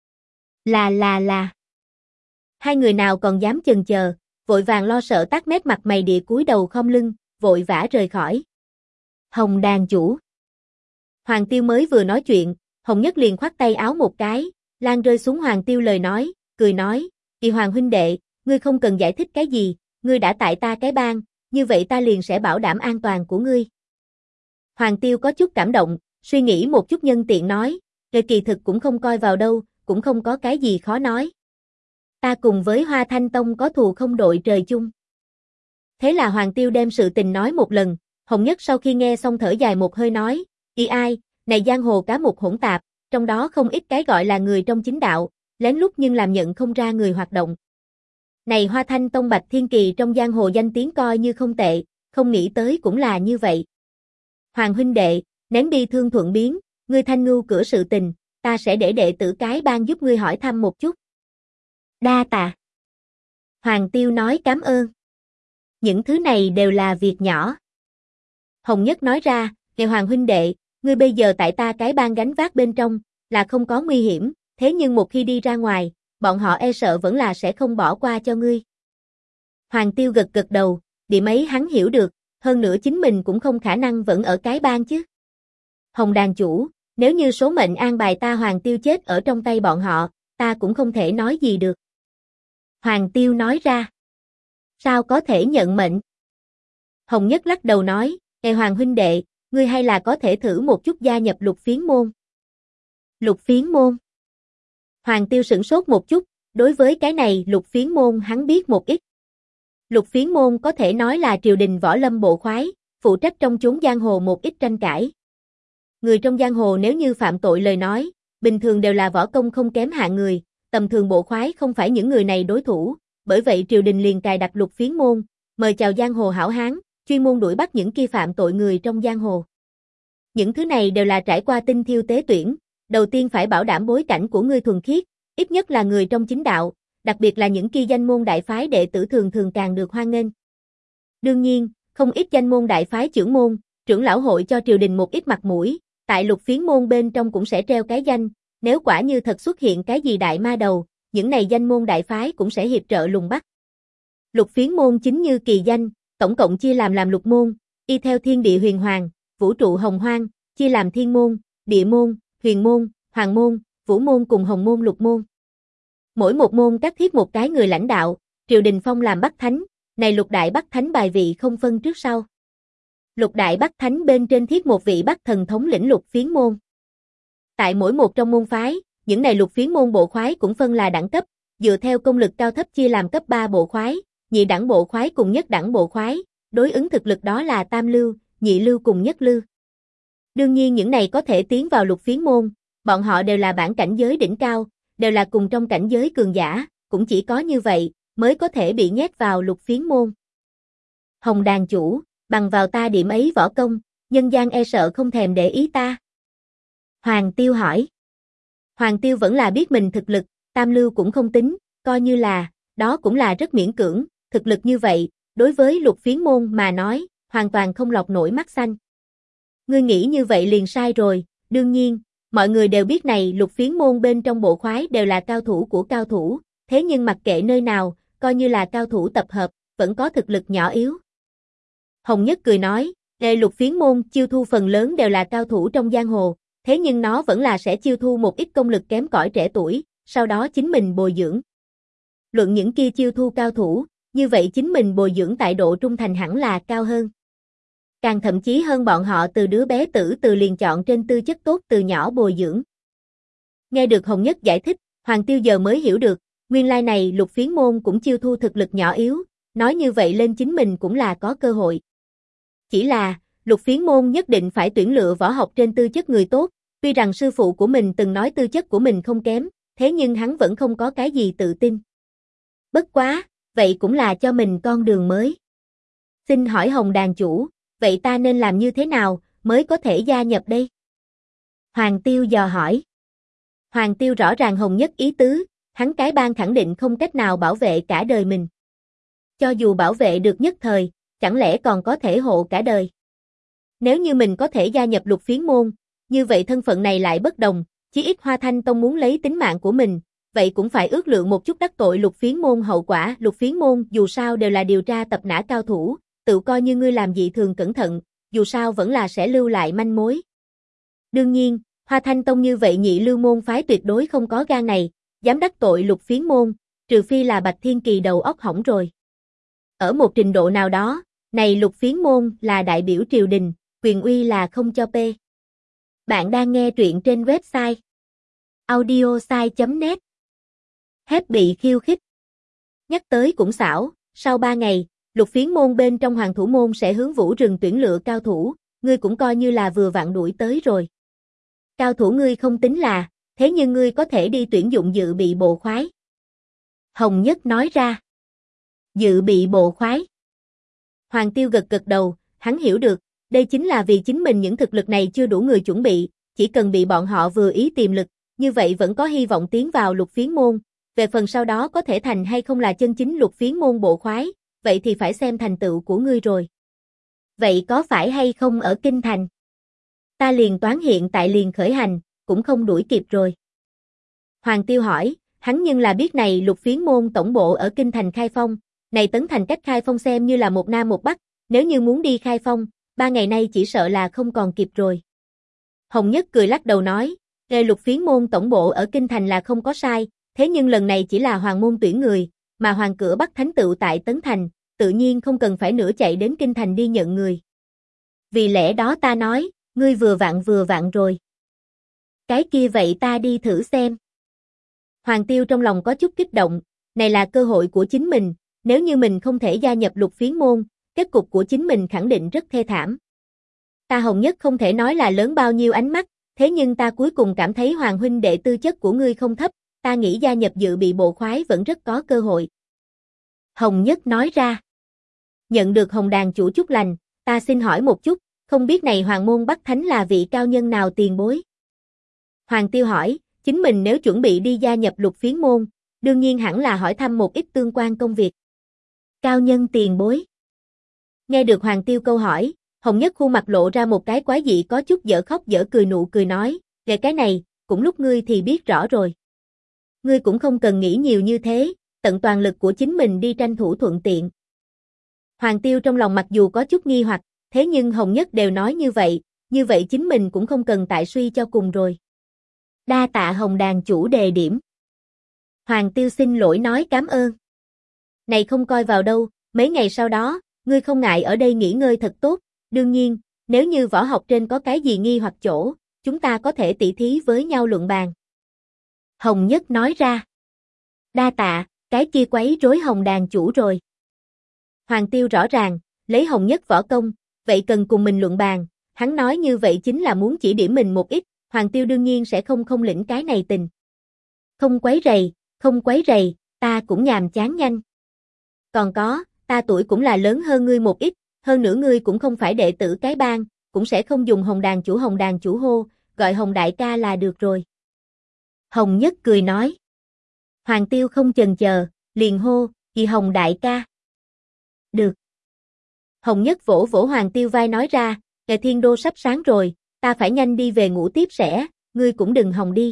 Là. Hai người nào còn dám chần chờ, vội vàng lo sợ tát mét mặt mày địa cúi đầu khom lưng, vội vã rời khỏi. Hồng đàn chủ. Hoàng Tiêu mới vừa nói chuyện, Hồng Nhất liền khoát tay áo một cái, lan rơi xuống Hoàng Tiêu lời nói, cười nói, Kỳ Hoàng huynh đệ, ngươi không cần giải thích cái gì, ngươi đã tại ta cái bang, như vậy ta liền sẽ bảo đảm an toàn của ngươi. Hoàng Tiêu có chút cảm động, suy nghĩ một chút nhân tiện nói, kỳ thực cũng không coi vào đâu, cũng không có cái gì khó nói. Ta cùng với Hoa Thanh Tông có thù không đội trời chung. Thế là Hoàng Tiêu đem sự tình nói một lần, Hồng Nhất sau khi nghe xong thở dài một hơi nói, ai, này giang hồ cá mục hỗn tạp, trong đó không ít cái gọi là người trong chính đạo, lén lút nhưng làm nhận không ra người hoạt động. Này Hoa Thanh Tông Bạch Thiên Kỳ trong giang hồ danh tiếng coi như không tệ, không nghĩ tới cũng là như vậy. Hoàng huynh đệ, nén đi thương thuận biến, ngươi thanh ngưu cửa sự tình, ta sẽ để đệ tử cái bang giúp ngươi hỏi thăm một chút. Đa tạ. Hoàng Tiêu nói cảm ơn. Những thứ này đều là việc nhỏ. Hồng Nhất nói ra, nghe Hoàng huynh đệ, ngươi bây giờ tại ta cái bang gánh vác bên trong, là không có nguy hiểm, thế nhưng một khi đi ra ngoài, bọn họ e sợ vẫn là sẽ không bỏ qua cho ngươi. Hoàng Tiêu gật gật đầu, điểm ấy hắn hiểu được, hơn nữa chính mình cũng không khả năng vẫn ở cái bang chứ. Hồng đàn chủ, nếu như số mệnh an bài ta Hoàng Tiêu chết ở trong tay bọn họ, ta cũng không thể nói gì được. Hoàng Tiêu nói ra. Sao có thể nhận mệnh? Hồng Nhất lắc đầu nói, nghe Hoàng huynh đệ, ngươi hay là có thể thử một chút gia nhập Lục Phiến môn. Lục Phiến môn. Hoàng Tiêu sửng sốt một chút, đối với cái này Lục Phiến môn hắn biết một ít. Lục Phiến môn có thể nói là triều đình võ lâm bộ khoái, phụ trách trong chốn giang hồ một ít tranh cãi. Người trong giang hồ nếu như phạm tội lời nói, bình thường đều là võ công không kém hạng người, tầm thường bộ khoái không phải những người này đối thủ, bởi vậy triều đình liền cài đặt Lục Phiến môn, mời chào giang hồ hảo hán, chuyên môn đuổi bắt những kia phạm tội người trong giang hồ. Những thứ này đều là trải qua tinh thiêu tế tuyển, đầu tiên phải bảo đảm bối cảnh của ngươi thuần khiết, ít nhất là người trong chính đạo, đặc biệt là những kia danh môn đại phái đệ tử thường thường càng được hoan nghênh. Đương nhiên, không ít danh môn đại phái trưởng môn, trưởng lão hội cho triều đình một ít mặt mũi, tại Lục Phiến môn bên trong cũng sẽ treo cái danh, nếu quả như thật xuất hiện cái gì đại ma đầu, những này danh môn đại phái cũng sẽ hiệp trợ lùng bắt. Lục Phiến môn chính như kỳ danh, tổng cộng chia làm lục môn, y theo thiên địa huyền hoàng, vũ trụ hồng hoang, chia làm thiên môn, địa môn, huyền môn, hoàng môn, vũ môn cùng hồng môn lục môn. Mỗi một môn cắt thiết một cái người lãnh đạo, triều đình phong làm Bắc Thánh, này lục đại Bắc Thánh bài vị không phân trước sau. Lục đại Bắc Thánh bên trên thiết một vị Bắc thần thống lĩnh Lục Phiến môn. Tại mỗi một trong môn phái, những này Lục Phiến môn bộ khoái cũng phân là đẳng cấp, dựa theo công lực cao thấp chia làm cấp 3 bộ khoái, nhị đẳng bộ khoái cùng nhất đẳng bộ khoái, đối ứng thực lực đó là tam lưu, nhị lưu cùng nhất lưu. Đương nhiên những này có thể tiến vào Lục Phiến môn, bọn họ đều là bản cảnh giới đỉnh cao, đều là cùng trong cảnh giới cường giả, cũng chỉ có như vậy mới có thể bị nhét vào Lục Phiến môn. Hồng đàn chủ, bằng vào ta điểm ấy võ công, nhân gian e sợ không thèm để ý ta. Hoàng Tiêu hỏi. Hoàng Tiêu vẫn là biết mình thực lực, tam lưu cũng không tính, coi như là, đó cũng là rất miễn cưỡng, thực lực như vậy, đối với Lục Phiến môn mà nói, hoàn toàn không lọt nổi mắt xanh. Ngươi nghĩ như vậy liền sai rồi, đương nhiên, mọi người đều biết này Lục Phiến môn bên trong bộ khoái đều là cao thủ của cao thủ, thế nhưng mặc kệ nơi nào, coi như là cao thủ tập hợp, vẫn có thực lực nhỏ yếu. Hồng Nhất cười nói, Lục Phiến môn chiêu thu phần lớn đều là cao thủ trong giang hồ, thế nhưng nó vẫn là sẽ chiêu thu một ít công lực kém cỏi trẻ tuổi, sau đó chính mình bồi dưỡng. Luận những kia chiêu thu cao thủ, như vậy chính mình bồi dưỡng tại độ trung thành hẳn là cao hơn. Càng thậm chí hơn bọn họ từ đứa bé tử từ liền chọn trên tư chất tốt từ nhỏ bồi dưỡng. Nghe được Hồng Nhất giải thích, Hoàng Tiêu giờ mới hiểu được, nguyên lai này Lục Phiến môn cũng chiêu thu thực lực nhỏ yếu, nói như vậy lên chính mình cũng là có cơ hội. Chỉ là, Lục Phiến môn nhất định phải tuyển lựa võ học trên tư chất người tốt, tuy rằng sư phụ của mình từng nói tư chất của mình không kém, thế nhưng hắn vẫn không có cái gì tự tin. Bất quá, vậy cũng là cho mình con đường mới. Xin hỏi Hồng đàn chủ, vậy ta nên làm như thế nào mới có thể gia nhập đây? Hoàng Tiêu dò hỏi. Hoàng Tiêu rõ ràng Hồng Nhất ý tứ, hắn cái bang khẳng định không cách nào bảo vệ cả đời mình. Cho dù bảo vệ được nhất thời, chẳng lẽ còn có thể hộ cả đời. Nếu như mình có thể gia nhập Lục Phiến môn, như vậy thân phận này lại bất đồng, chí ít Hoa Thanh Tông muốn lấy tính mạng của mình, vậy cũng phải ước lượng một chút đắc tội Lục Phiến môn hậu quả. Lục Phiến môn dù sao đều là điều tra tập nã cao thủ, tự coi như ngươi làm dị thường cẩn thận, dù sao vẫn là sẽ lưu lại manh mối. Đương nhiên, Hoa Thanh Tông như vậy nhị lưu môn phái tuyệt đối không có gan này, dám đắc tội Lục Phiến môn, trừ phi là Bạch Thiên Kỳ đầu óc hỏng rồi. Ở một trình độ nào đó, này Lục Phiến môn là đại biểu triều đình, quyền uy là không cho pê. Bạn đang nghe truyện trên website audiosai.net. Hết bị khiêu khích. Nhắc tới cũng xảo, sau 3 ngày, Lục Phiến môn bên trong Hoàng Thủ môn sẽ hướng Vũ Rừng tuyển lựa cao thủ, ngươi cũng coi như là vừa vặn đuổi tới rồi. Cao thủ ngươi không tính là, thế nhưng ngươi có thể đi tuyển dụng dự bị bộ khoái. Hồng Nhất nói ra. Dự bị bộ khoái. Hoàng Tiêu gật gật đầu, hắn hiểu được, đây chính là vì chính mình những thực lực này chưa đủ người chuẩn bị, chỉ cần bị bọn họ vừa ý tiềm lực, như vậy vẫn có hy vọng tiến vào Lục Phiến môn, về phần sau đó có thể thành hay không là chân chính Lục Phiến môn bộ khoái, vậy thì phải xem thành tựu của ngươi rồi. Vậy có phải hay không ở Kinh Thành? Ta liền toán hiện tại liền khởi hành, cũng không đuổi kịp rồi. Hoàng Tiêu hỏi, hắn nhưng là biết này Lục Phiến môn tổng bộ ở Kinh Thành Khai Phong, này Tấn Thành cách Khai Phong xem như là một nam một bắc, nếu như muốn đi Khai Phong, 3 ngày nay chỉ sợ là không còn kịp rồi. Hồng Nhất cười lắc đầu nói, Lục Phiến môn tổng bộ ở Kinh Thành là không có sai, thế nhưng lần này chỉ là hoàng môn tuyển người, mà hoàng cửa Bắc Thánh tựu tại Tấn Thành, tự nhiên không cần phải nửa chạy đến Kinh Thành đi nhận người. Vì lẽ đó ta nói, ngươi vừa vặn rồi. Cái kia vậy ta đi thử xem. Hoàng Tiêu trong lòng có chút kích động, này là cơ hội của chính mình, nếu như mình không thể gia nhập Lục Phiến môn, kết cục của chính mình khẳng định rất thê thảm. Ta Hồng Nhất không thể nói là lớn bao nhiêu ánh mắt, thế nhưng ta cuối cùng cảm thấy Hoàng huynh đệ tư chất của ngươi không thấp, ta nghĩ gia nhập dự bị bộ khoái vẫn rất có cơ hội. Hồng Nhất nói ra. Nhận được Hồng đàn chủ chúc lành, ta xin hỏi một chút, không biết này Hoàng môn Bắc Thánh là vị cao nhân nào tiền bối? Hoàng Tiêu hỏi, chính mình nếu chuẩn bị đi gia nhập Lục Phiến môn, đương nhiên hẳn là hỏi thăm một ít tương quan công việc. Cao nhân tiền bối. Nghe được Hoàng Tiêu câu hỏi, Hồng Nhất khuôn mặt lộ ra một cái quái dị có chút dở khóc dở cười nụ cười nói, về cái này, cũng lúc ngươi thì biết rõ rồi. Ngươi cũng không cần nghĩ nhiều như thế, tận toàn lực của chính mình đi tranh thủ thuận tiện. Hoàng Tiêu trong lòng mặc dù có chút nghi hoặc, thế nhưng Hồng Nhất đều nói như vậy chính mình cũng không cần tại suy cho cùng rồi. Đa tạ Hồng đàn chủ đề điểm. Hoàng Tiêu xin lỗi nói cảm ơn. Này không coi vào đâu, mấy ngày sau đó, ngươi không ngại ở đây nghỉ ngơi thật tốt, đương nhiên, nếu như võ học trên có cái gì nghi hoặc chỗ, chúng ta có thể tỉ thí với nhau luận bàn. Hồng Nhất nói ra. Đa tạ, cái kia quấy rối Hồng đàn chủ rồi. Hoàng Tiêu rõ ràng, lấy Hồng Nhất võ công, vậy cần cùng mình luận bàn, hắn nói như vậy chính là muốn chỉ điểm mình một ít, Hoàng Tiêu đương nhiên sẽ không lĩnh cái này tình. Không quấy rầy, ta cũng nhàm chán nhanh. Còn có, ta tuổi cũng là lớn hơn ngươi một ít, hơn nữa ngươi cũng không phải đệ tử cái bang, cũng sẽ không dùng Hồng đàn chủ hô, gọi Hồng đại ca là được rồi. Hồng Nhất cười nói. Hoàng Tiêu không chần chờ, liền hô, gì Hồng đại ca. Được. Hồng Nhất vỗ vỗ Hoàng Tiêu vai nói ra, ngày thiên đô sắp sáng rồi, ta phải nhanh đi về ngủ tiếp sẽ, ngươi cũng đừng hòng đi.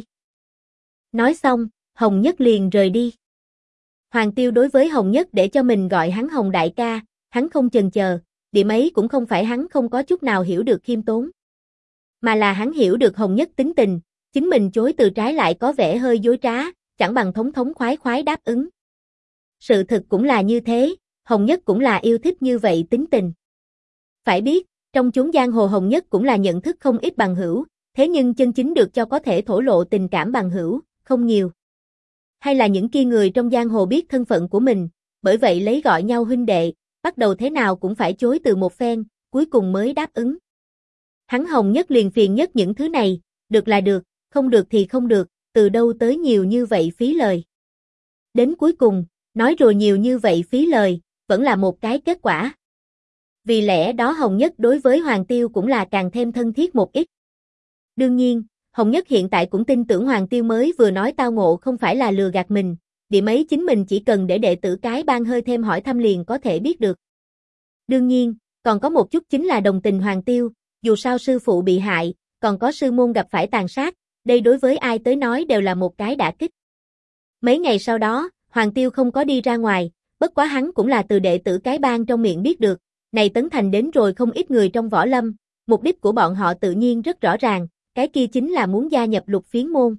Nói xong, Hồng Nhất liền rời đi. Hoàng Tiêu đối với Hồng Nhất để cho mình gọi hắn Hồng đại ca, hắn không chần chờ, điểm ấy cũng không phải hắn không có chút nào hiểu được khiêm tốn. Mà là hắn hiểu được Hồng Nhất tính tình, chính mình chối từ trái lại có vẻ hơi dối trá, chẳng bằng thống khoái đáp ứng. Sự thực cũng là như thế, Hồng Nhất cũng là yêu thích như vậy tính tình. Phải biết, trong chốn giang hồ Hồng Nhất cũng là nhận thức không ít bằng hữu, thế nhưng chân chính được cho có thể thổ lộ tình cảm bằng hữu, không nhiều. Hay là những kia người trong giang hồ biết thân phận của mình, bởi vậy lấy gọi nhau huynh đệ, bắt đầu thế nào cũng phải chối từ một phen, cuối cùng mới đáp ứng. Hắn Hồng Nhất liền phiền nhất những thứ này, được là được, không được thì không được, từ đâu tới nhiều như vậy phí lời. Đến cuối cùng, nói rồi nhiều như vậy phí lời, vẫn là một cái kết quả. Vì lẽ đó Hồng Nhất đối với Hoàng Tiêu cũng là càng thêm thân thiết một ít. Đương nhiên, Hồng Nhất hiện tại cũng tin tưởng Hoàng Tiêu mới vừa nói tao ngộ không phải là lừa gạt mình, điểm ấy chính mình chỉ cần để đệ tử cái bang hơi thêm hỏi thăm liền có thể biết được. Đương nhiên, còn có một chút chính là đồng tình Hoàng Tiêu, dù sao sư phụ bị hại, còn có sư môn gặp phải tàn sát, đây đối với ai tới nói đều là một cái đả kích. Mấy ngày sau đó, Hoàng Tiêu không có đi ra ngoài, bất quá hắn cũng là từ đệ tử cái bang trong miệng biết được, này Tấn Thành đến rồi không ít người trong võ lâm, mục đích của bọn họ tự nhiên rất rõ ràng, cái kia chính là muốn gia nhập Lục Phiến môn.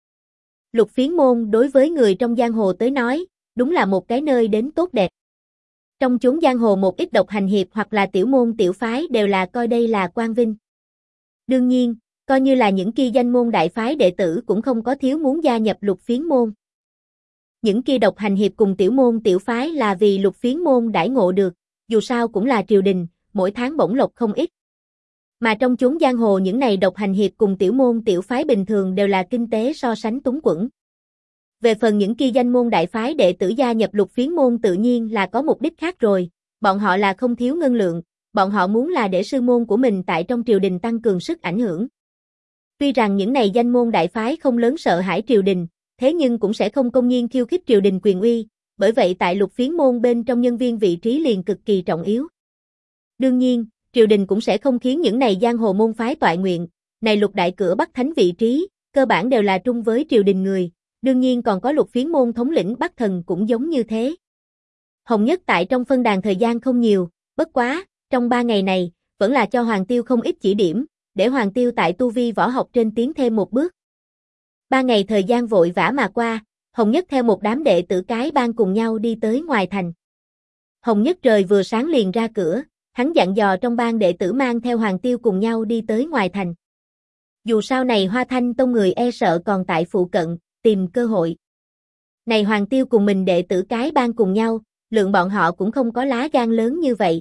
Lục Phiến môn đối với người trong giang hồ tới nói, đúng là một cái nơi đến tốt đẹp. Trong chốn giang hồ một ít độc hành hiệp hoặc là tiểu môn tiểu phái đều là coi đây là quang vinh. Đương nhiên, coi như là những kia danh môn đại phái đệ tử cũng không có thiếu muốn gia nhập Lục Phiến môn. Những kia độc hành hiệp cùng tiểu môn tiểu phái là vì Lục Phiến môn đãi ngộ được, dù sao cũng là triều đình, mỗi tháng bổng lộc không ít. Mà trong chốn giang hồ những này độc hành hiệp cùng tiểu môn tiểu phái bình thường đều là kinh tế so sánh túng quẫn. Về phần những kia danh môn đại phái đệ tử gia nhập Lục Phiến môn tự nhiên là có mục đích khác rồi, bọn họ là không thiếu ngân lượng, bọn họ muốn là để sư môn của mình tại trong triều đình tăng cường sức ảnh hưởng. Tuy rằng những này danh môn đại phái không lớn sợ hãi triều đình, thế nhưng cũng sẽ không công nhiên khiêu khích triều đình quyền uy, bởi vậy tại Lục Phiến môn bên trong nhân viên vị trí liền cực kỳ trọng yếu. Đương nhiên, triều đình cũng sẽ không khiến những này giang hồ môn phái toại nguyện, này Lục đại cửa Bắc Thánh vị trí, cơ bản đều là trung với triều đình người, đương nhiên còn có Lục Phiến môn thống lĩnh Bắc Thần cũng giống như thế. Hồng Nhất tại trong phân đàn thời gian không nhiều, bất quá, trong 3 ngày này, vẫn là cho Hoàng Tiêu không ít chỉ điểm, để Hoàng Tiêu tại tu vi võ học trên tiến thêm một bước. 3 ngày thời gian vội vã mà qua, Hồng Nhất theo một đám đệ tử cái bang cùng nhau đi tới ngoài thành. Hồng Nhất trời vừa sáng liền ra cửa, hắn dặn dò trong bang đệ tử mang theo Hoàng Tiêu cùng nhau đi tới ngoài thành. Dù sau này Hoa Thanh Tông người e sợ còn tại phụ cận, tìm cơ hội. Này Hoàng Tiêu cùng mình đệ tử cái bang cùng nhau, lượng bọn họ cũng không có lá gan lớn như vậy.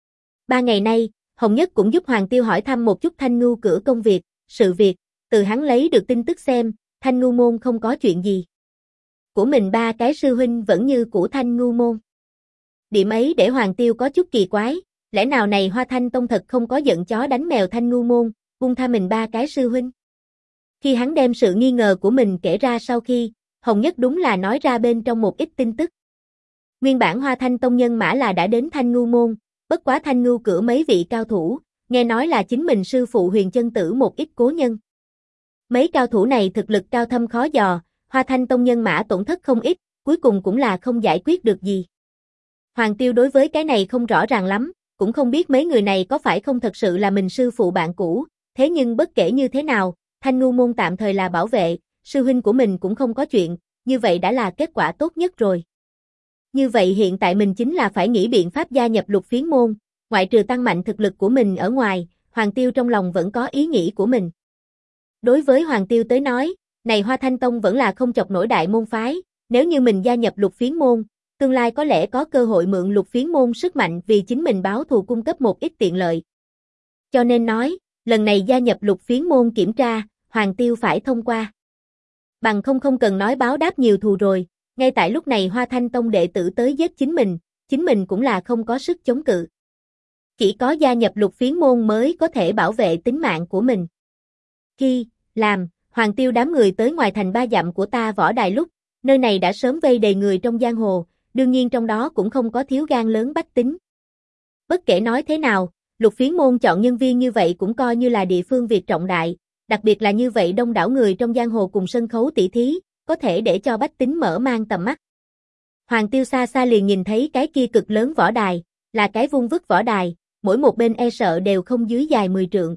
3 ngày nay, Hồng Nhất cũng giúp Hoàng Tiêu hỏi thăm một chút Thanh Ngưu cửa công việc, sự việc, từ hắn lấy được tin tức xem, Thanh Ngưu môn không có chuyện gì. Của mình 3 cái sư huynh vẫn như của Thanh Ngưu môn. Điểm ấy để Hoàng Tiêu có chút kỳ quái, lẽ nào này Hoa Thanh Tông thật không có giận chó đánh mèo Thanh Ngu Môn, buông tha mình ba cái sư huynh? Khi hắn đem sự nghi ngờ của mình kể ra sau khi, Hồng Nhất đúng là nói ra bên trong một ít tin tức. Nguyên bản Hoa Thanh Tông nhân mã là đã đến Thanh Ngu Môn, bất quá Thanh Ngu cửa mấy vị cao thủ, nghe nói là chính mình sư phụ Huyền Chân Tử một ít cố nhân. Mấy cao thủ này thực lực cao thâm khó dò, Hoa Thanh Tông nhân mã tổn thất không ít, cuối cùng cũng là không giải quyết được gì. Hoàng Tiêu đối với cái này không rõ ràng lắm, cũng không biết mấy người này có phải không thật sự là mình sư phụ bạn cũ, thế nhưng bất kể như thế nào, Thanh Ngu Môn tạm thời là bảo vệ, sư huynh của mình cũng không có chuyện, như vậy đã là kết quả tốt nhất rồi. Như vậy hiện tại mình chính là phải nghĩ biện pháp gia nhập Lục Phiến môn, ngoại trừ tăng mạnh thực lực của mình ở ngoài, Hoàng Tiêu trong lòng vẫn có ý nghĩ của mình. Đối với Hoàng Tiêu tới nói, này Hoa Thanh Tông vẫn là không chọc nổi đại môn phái, nếu như mình gia nhập Lục Phiến môn, tương lai có lẽ có cơ hội mượn Lục Phiến môn sức mạnh vì chính mình báo thù cung cấp một ít tiện lợi. Cho nên nói, lần này gia nhập Lục Phiến môn kiểm tra, Hoàng Tiêu phải thông qua. Bằng không cần nói báo đáp nhiều thù rồi, ngay tại lúc này Hoa Thanh Tông đệ tử tới giết chính mình cũng là không có sức chống cự. Chỉ có gia nhập Lục Phiến môn mới có thể bảo vệ tính mạng của mình. Khi, làm, Hoàng Tiêu đám người tới ngoài thành 3 dặm của ta võ đài lúc, nơi này đã sớm vây đầy người trong giang hồ, đương nhiên trong đó cũng không có thiếu gan lớn bách tính. Bất kể nói thế nào, Lục Phiến môn chọn nhân viên như vậy cũng coi như là địa phương việc trọng đại, đặc biệt là như vậy đông đảo người trong giang hồ cùng sân khấu tỷ thí, có thể để cho bách tính mở mang tầm mắt. Hoàng Tiêu xa xa liền nhìn thấy cái kia cực lớn võ đài, là cái vung vức võ đài, mỗi một bên e sợ đều không dưới dài 10 trượng.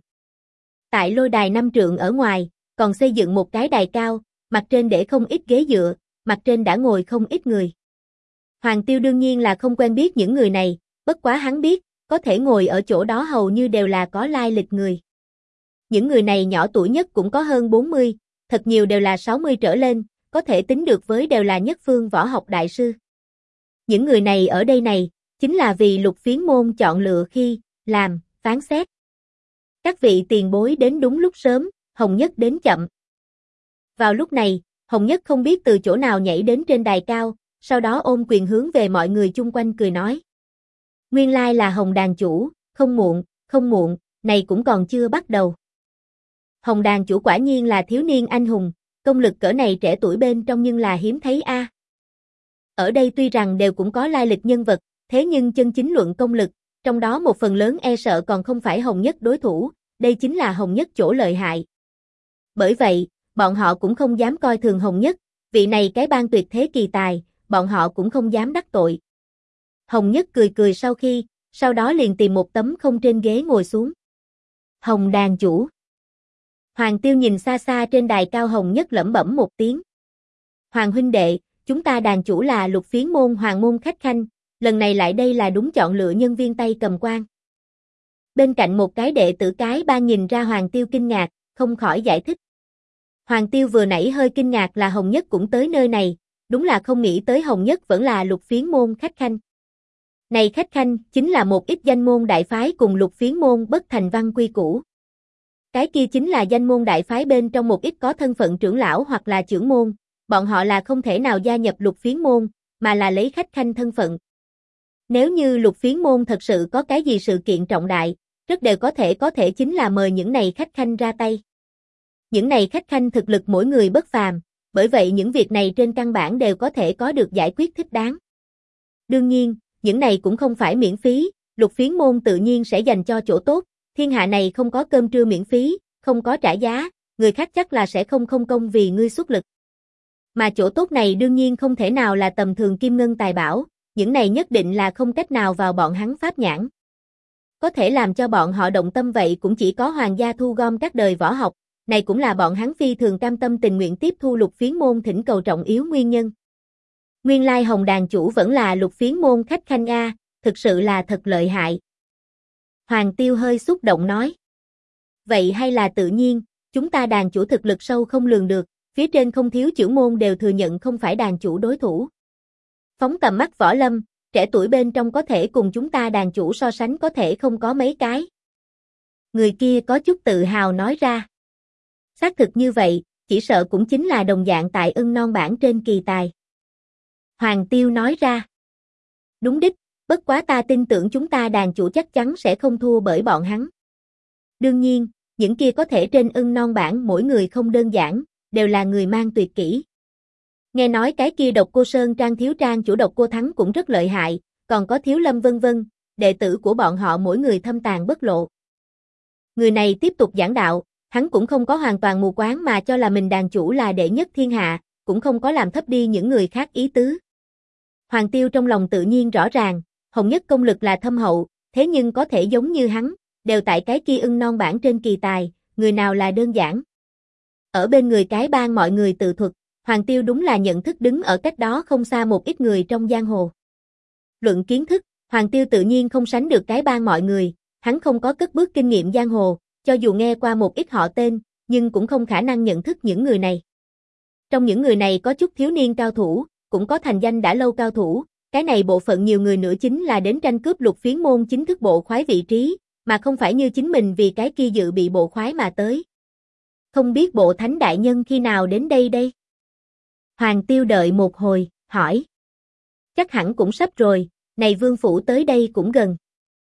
Tại lôi đài 5 trượng ở ngoài, còn xây dựng một cái đài cao, mặt trên để không ít ghế dựa, mặt trên đã ngồi không ít người. Hoàng Tiêu đương nhiên là không quen biết những người này, bất quá hắn biết, có thể ngồi ở chỗ đó hầu như đều là có lai lịch người. Những người này nhỏ tuổi nhất cũng có hơn 40, thật nhiều đều là 60 trở lên, có thể tính được với đều là nhất phương võ học đại sư. Những người này ở đây này, chính là vì Lục Phiến môn chọn lựa khi, làm, phán xét. Các vị tiền bối đến đúng lúc sớm, Hồng Nhất đến chậm. Vào lúc này, Hồng Nhất không biết từ chỗ nào nhảy đến trên đài cao, sau đó ôm quyền hướng về mọi người chung quanh cười nói. Nguyên lai là Hồng đàn chủ, không muộn, này cũng còn chưa bắt đầu. Hồng đàn chủ quả nhiên là thiếu niên anh hùng, công lực cỡ này trẻ tuổi bên trong nhưng là hiếm thấy a. Ở đây tuy rằng đều cũng có lai lịch nhân vật, thế nhưng chân chính luận công lực, trong đó một phần lớn e sợ còn không phải Hồng Nhất đối thủ, đây chính là Hồng Nhất chỗ lợi hại. Bởi vậy, bọn họ cũng không dám coi thường Hồng Nhất, vị này cái ban tuyệt thế kỳ tài, bọn họ cũng không dám đắc tội. Hồng Nhất cười sau đó liền tìm một tấm không trên ghế ngồi xuống. Hồng đàn chủ. Hoàng Tiêu nhìn xa xa trên đài cao Hồng Nhất lẩm bẩm một tiếng. Hoàng huynh đệ, chúng ta đàn chủ là Lục Phiến môn Hoàng môn khách khanh, lần này lại đây là đúng chọn lựa nhân viên tay cầm quan. Bên cạnh một cái đệ tử cái ban nhìn ra Hoàng Tiêu kinh ngạc, không khỏi giải thích. Hoàng Tiêu vừa nãy hơi kinh ngạc là Hồng Nhất cũng tới nơi này, đúng là không nghĩ tới Hồng Nhất vẫn là Lục Phiến môn khách khanh. Này khách khanh chính là một ít danh môn đại phái cùng Lục Phiến môn bất thành văn quy củ. Cái kia chính là danh môn đại phái bên trong một ít có thân phận trưởng lão hoặc là trưởng môn, bọn họ là không thể nào gia nhập Lục Phiến môn, mà là lấy khách khanh thân phận. Nếu như Lục Phiến môn thật sự có cái gì sự kiện trọng đại, rất đều có thể chính là mời những này khách khanh ra tay. Những này khách khanh thực lực mỗi người bất phàm, bởi vậy những việc này trên căn bản đều có thể có được giải quyết thích đáng. Đương nhiên, những này cũng không phải miễn phí, Lục Phiến môn tự nhiên sẽ dành cho chỗ tốt, thiên hạ này không có cơm trưa miễn phí, không có trả giá, người khác chắc là sẽ không công vì ngươi xuất lực. Mà chỗ tốt này đương nhiên không thể nào là tầm thường kim ngân tài bảo, những này nhất định là không cách nào vào bọn hắn pháp nhãn. Có thể làm cho bọn họ động tâm vậy cũng chỉ có hoàng gia thu gom các đời võ học, này cũng là bọn hắn phi thường cam tâm tình nguyện tiếp thu Lục Phiến môn thỉnh cầu trọng yếu nguyên nhân. Nguyên lai Hồng đàn chủ vẫn là Lục Phiến môn khách khanh a, thực sự là thật lợi hại. Hoàng Tiêu hơi xúc động nói. Vậy hay là tự nhiên, chúng ta đàn chủ thực lực sâu không lường được, phía trên không thiếu chưởng môn đều thừa nhận không phải đàn chủ đối thủ. Phóng tầm mắt võ lâm, trẻ tuổi bên trong có thể cùng chúng ta đàn chủ so sánh có thể không có mấy cái. Người kia có chút tự hào nói ra. Xác thực như vậy, chỉ sợ cũng chính là đồng dạng tại Ưng Non bảng trên kỳ tài. Hoàng Tiêu nói ra. Đúng đích, Bất quá ta tin tưởng chúng ta đàn chủ chắc chắn sẽ không thua bởi bọn hắn. Đương nhiên, những kia có thể trên ưng non bảng mỗi người không đơn giản, đều là người mang tuyệt kỹ. Nghe nói cái kia Độc Cô Sơn Trang thiếu trang chủ Độc Cô Thắng cũng rất lợi hại, còn có Thiếu Lâm vân vân, đệ tử của bọn họ mỗi người thâm tàng bất lộ. Người này tiếp tục giảng đạo, hắn cũng không có hoàn toàn mù quáng mà cho là mình đàn chủ là đệ nhất thiên hạ, cũng không có làm thấp đi những người khác ý tứ. Hoàng Tiêu trong lòng tự nhiên rõ ràng, Hồng Nhất công lực là thâm hậu, thế nhưng có thể giống như hắn, đều tại cái kia ưng non bảng trên kỳ tài, người nào là đơn giản. Ở bên người cái bang mọi người tự thuật, Hoàng Tiêu đúng là nhận thức đứng ở cách đó không xa một ít người trong giang hồ. Luận kiến thức, Hoàng Tiêu tự nhiên không sánh được cái bang mọi người, hắn không có cất bước kinh nghiệm giang hồ, cho dù nghe qua một ít họ tên, nhưng cũng không khả năng nhận thức những người này. Trong những người này có chút thiếu niên cao thủ, cũng có thành danh đã lâu cao thủ, cái này bộ phận nhiều người nữa chính là đến tranh cướp Lục Phiến môn chính thức bộ khoái vị trí, mà không phải như chính mình vì cái kia dự bị bộ khoái mà tới. Không biết bộ thánh đại nhân khi nào đến đây đây? Hoàng Tiêu đợi một hồi, hỏi. Chắc hẳn cũng sắp rồi, này vương phủ tới đây cũng gần.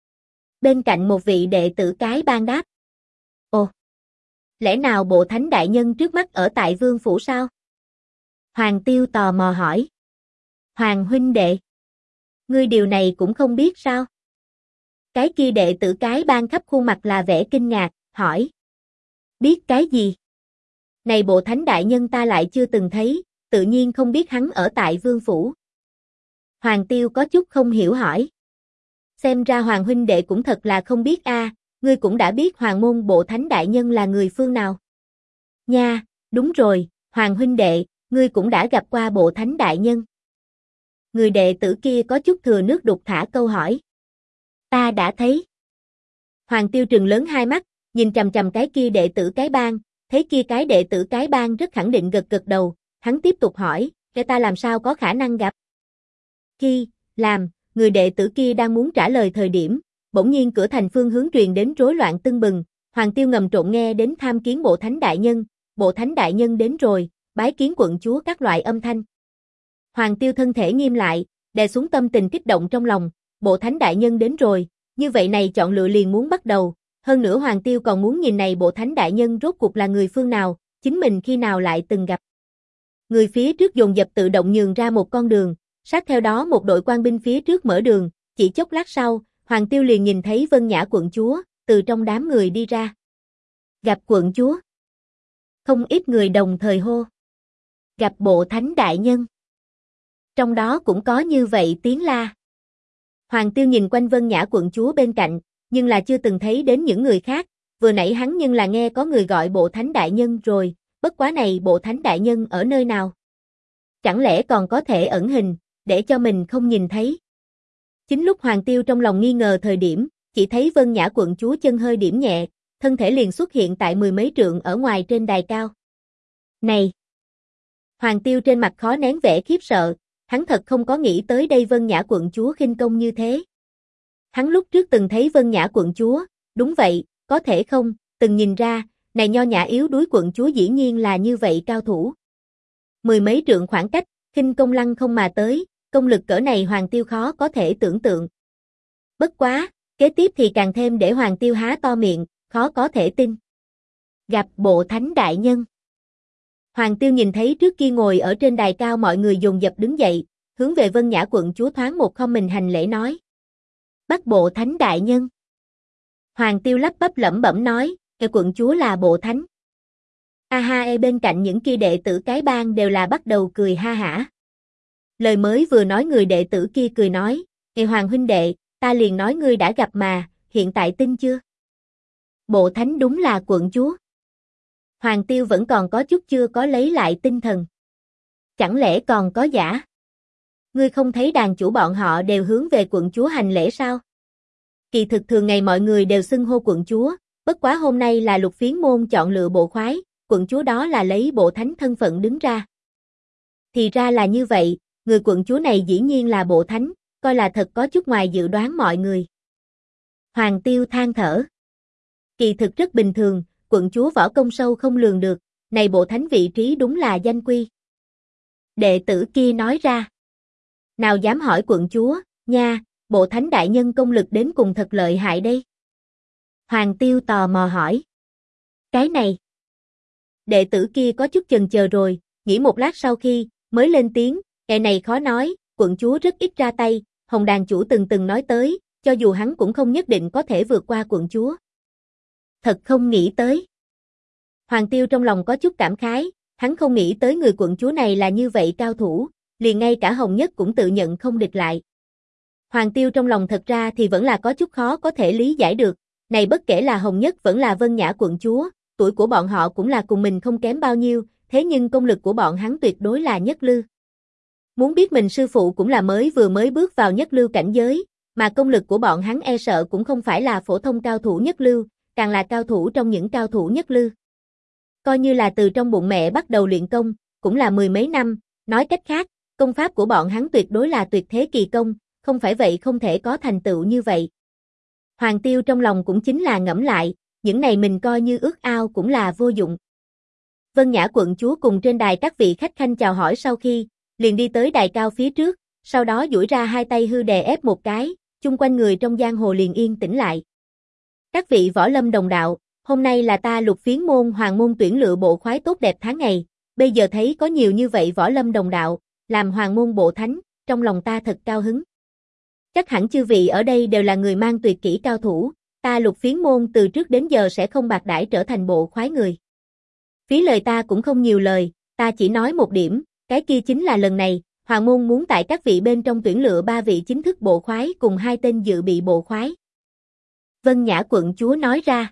Bên cạnh một vị đệ tử cái bang đáp. Ồ, lẽ nào bộ thánh đại nhân trước mắt ở tại vương phủ sao? Hoàng Tiêu tò mò hỏi. Hoàng huynh đệ, ngươi điều này cũng không biết sao? Cái kia đệ tử cái bang khắp khuôn mặt là vẻ kinh ngạc, hỏi. Biết cái gì? Này bộ thánh đại nhân ta lại chưa từng thấy, tự nhiên không biết hắn ở tại vương phủ. Hoàng Tiêu có chút không hiểu hỏi. Xem ra Hoàng huynh đệ cũng thật là không biết a, ngươi cũng đã biết Hoàng môn bộ thánh đại nhân là người phương nào. Nha, đúng rồi, Hoàng huynh đệ, ngươi cũng đã gặp qua bộ thánh đại nhân. Người đệ tử kia có chút thừa nước đục thả câu hỏi. Ta đã thấy. Hoàng Tiêu trừng lớn hai mắt, nhìn chằm chằm cái kia đệ tử cái bang, thấy kia cái đệ tử cái bang rất khẳng định gật gật đầu, hắn tiếp tục hỏi, cái ta làm sao có khả năng gặp? Khi, làm, người đệ tử kia đang muốn trả lời thời điểm, bỗng nhiên cửa thành phương hướng truyền đến rối loạn tưng bừng, Hoàng Tiêu ngầm trộn nghe đến tham kiến bộ thánh đại nhân đến rồi, bái kiến quận chúa các loại âm thanh. Hoàng Tiêu thân thể nghiêm lại, đè xuống tâm tình kích động trong lòng, bộ thánh đại nhân đến rồi, như vậy này chọn lựa liền muốn bắt đầu, hơn nữa Hoàng Tiêu còn muốn nhìn này bộ thánh đại nhân rốt cuộc là người phương nào, chính mình khi nào lại từng gặp. Người phía trước dồn dập tự động nhường ra một con đường, sát theo đó một đội quan binh phía trước mở đường, chỉ chốc lát sau, Hoàng Tiêu liền nhìn thấy Vân Nhã quận chúa, từ trong đám người đi ra. Gặp quận chúa. Không ít người đồng thời hô. Gặp bộ thánh đại nhân. Trong đó cũng có như vậy tiếng la. Hoàng Tiêu nhìn quanh Vân Nhã quận chúa bên cạnh, nhưng là chưa từng thấy đến những người khác, vừa nãy hắn nhưng là nghe có người gọi bộ thánh đại nhân rồi, bất quá này bộ thánh đại nhân ở nơi nào? Chẳng lẽ còn có thể ẩn hình, để cho mình không nhìn thấy? Chính lúc Hoàng Tiêu trong lòng nghi ngờ thời điểm, chỉ thấy Vân Nhã quận chúa chân hơi điểm nhẹ, thân thể liền xuất hiện tại mười mấy trượng ở ngoài trên đài cao. Này! Hoàng Tiêu trên mặt khó nén vẻ khiếp sợ, hắn thật không có nghĩ tới đây Vân Nhã quận chúa khinh công như thế. Hắn lúc trước từng thấy Vân Nhã quận chúa, đúng vậy, có thể không, từng nhìn ra, này nho nhã yếu đuối quận chúa dĩ nhiên là như vậy cao thủ. Mười mấy trượng khoảng cách, khinh công lăng không mà tới, công lực cỡ này Hoàng Tiêu khó có thể tưởng tượng. Bất quá, kế tiếp thì càng thêm để Hoàng Tiêu há to miệng, khó có thể tin. Gặp bộ thánh đại nhân. Hoàng Tiêu nhìn thấy trước kia ngồi ở trên đài cao mọi người dồn dập đứng dậy, hướng về Vân Nhã quận chúa thoáng một không mình hành lễ nói. Bắt bộ thánh đại nhân. Hoàng Tiêu lắp bắp lẩm bẩm nói, quận chúa là bộ thánh. A ha bên cạnh những kia đệ tử cái bang đều là bắt đầu cười ha hả. Lời mới vừa nói người đệ tử kia cười nói, Hoàng huynh đệ, ta liền nói ngươi đã gặp mà, hiện tại tin chưa? Bộ thánh đúng là quận chúa. Hoàng Tiêu vẫn còn có chút chưa có lấy lại tinh thần. Chẳng lẽ còn có giả? Ngươi không thấy đàn chủ bọn họ đều hướng về quận chúa hành lễ sao? Kỳ thực thường ngày mọi người đều xưng hô quận chúa, bất quá hôm nay là Lục Phiến môn chọn lựa bộ khoái, quận chúa đó là lấy bộ thánh thân phận đứng ra. Thì ra là như vậy, người quận chúa này dĩ nhiên là bộ thánh, coi là thật có chút ngoài dự đoán mọi người. Hoàng Tiêu than thở. Kỳ thực rất bình thường, quận chúa võ công sâu không lường được, này bộ thánh vị trí đúng là danh quy. Đệ tử kia nói ra. Nào dám hỏi quận chúa, nha, bộ thánh đại nhân công lực đến cùng thật lợi hại đây. Hoàng Tiêu tò mò hỏi. Cái này. Đệ tử kia có chút chần chờ rồi, nghĩ một lát sau khi, mới lên tiếng, cái này khó nói, quận chúa rất ít ra tay, Hồng đàn chủ từng nói tới, cho dù hắn cũng không nhất định có thể vượt qua quận chúa. Thật không nghĩ tới. Hoàng Tiêu trong lòng có chút cảm khái, hắn không nghĩ tới người quận chúa này là như vậy cao thủ, liền ngay cả Hồng Nhất cũng tự nhận không địch lại. Hoàng Tiêu trong lòng thật ra thì vẫn là có chút khó có thể lý giải được, này bất kể là Hồng Nhất vẫn là Vân Nhã quận chúa, tuổi của bọn họ cũng là cùng mình không kém bao nhiêu, thế nhưng công lực của bọn hắn tuyệt đối là nhất lưu. Muốn biết mình sư phụ cũng là vừa mới bước vào nhất lưu cảnh giới, mà công lực của bọn hắn e sợ cũng không phải là phổ thông cao thủ nhất lưu, càng là cao thủ trong những cao thủ nhất lưu. Coi như là từ trong bụng mẹ bắt đầu luyện công, cũng là mười mấy năm, nói cách khác, công pháp của bọn hắn tuyệt đối là tuyệt thế kỳ công, không phải vậy không thể có thành tựu như vậy. Hoàng Tiêu trong lòng cũng chính là ngẫm lại, những này mình coi như ước ao cũng là vô dụng. Vân Nhã quận chúa cùng trên đài các vị khách khanh chào hỏi sau khi, liền đi tới đài cao phía trước, sau đó duỗi ra hai tay hư đè ép một cái, chung quanh người trong giang hồ liền yên tĩnh lại. Các vị võ lâm đồng đạo, hôm nay là ta Lục Phiến môn hoàng môn tuyển lựa bộ khoái tốt đẹp tháng ngày, bây giờ thấy có nhiều như vậy võ lâm đồng đạo, làm hoàng môn bộ thánh, trong lòng ta thật cao hứng. Chắc hẳn chư vị ở đây đều là người mang tuyệt kỹ cao thủ, ta Lục Phiến môn từ trước đến giờ sẽ không bạc đãi trở thành bộ khoái người. Phí lời ta cũng không nhiều lời, ta chỉ nói một điểm, cái kia chính là lần này, hoàng môn muốn tại các vị bên trong tuyển lựa 3 vị chính thức bộ khoái cùng 2 tên dự bị bộ khoái. Vân Nhã quận chúa nói ra.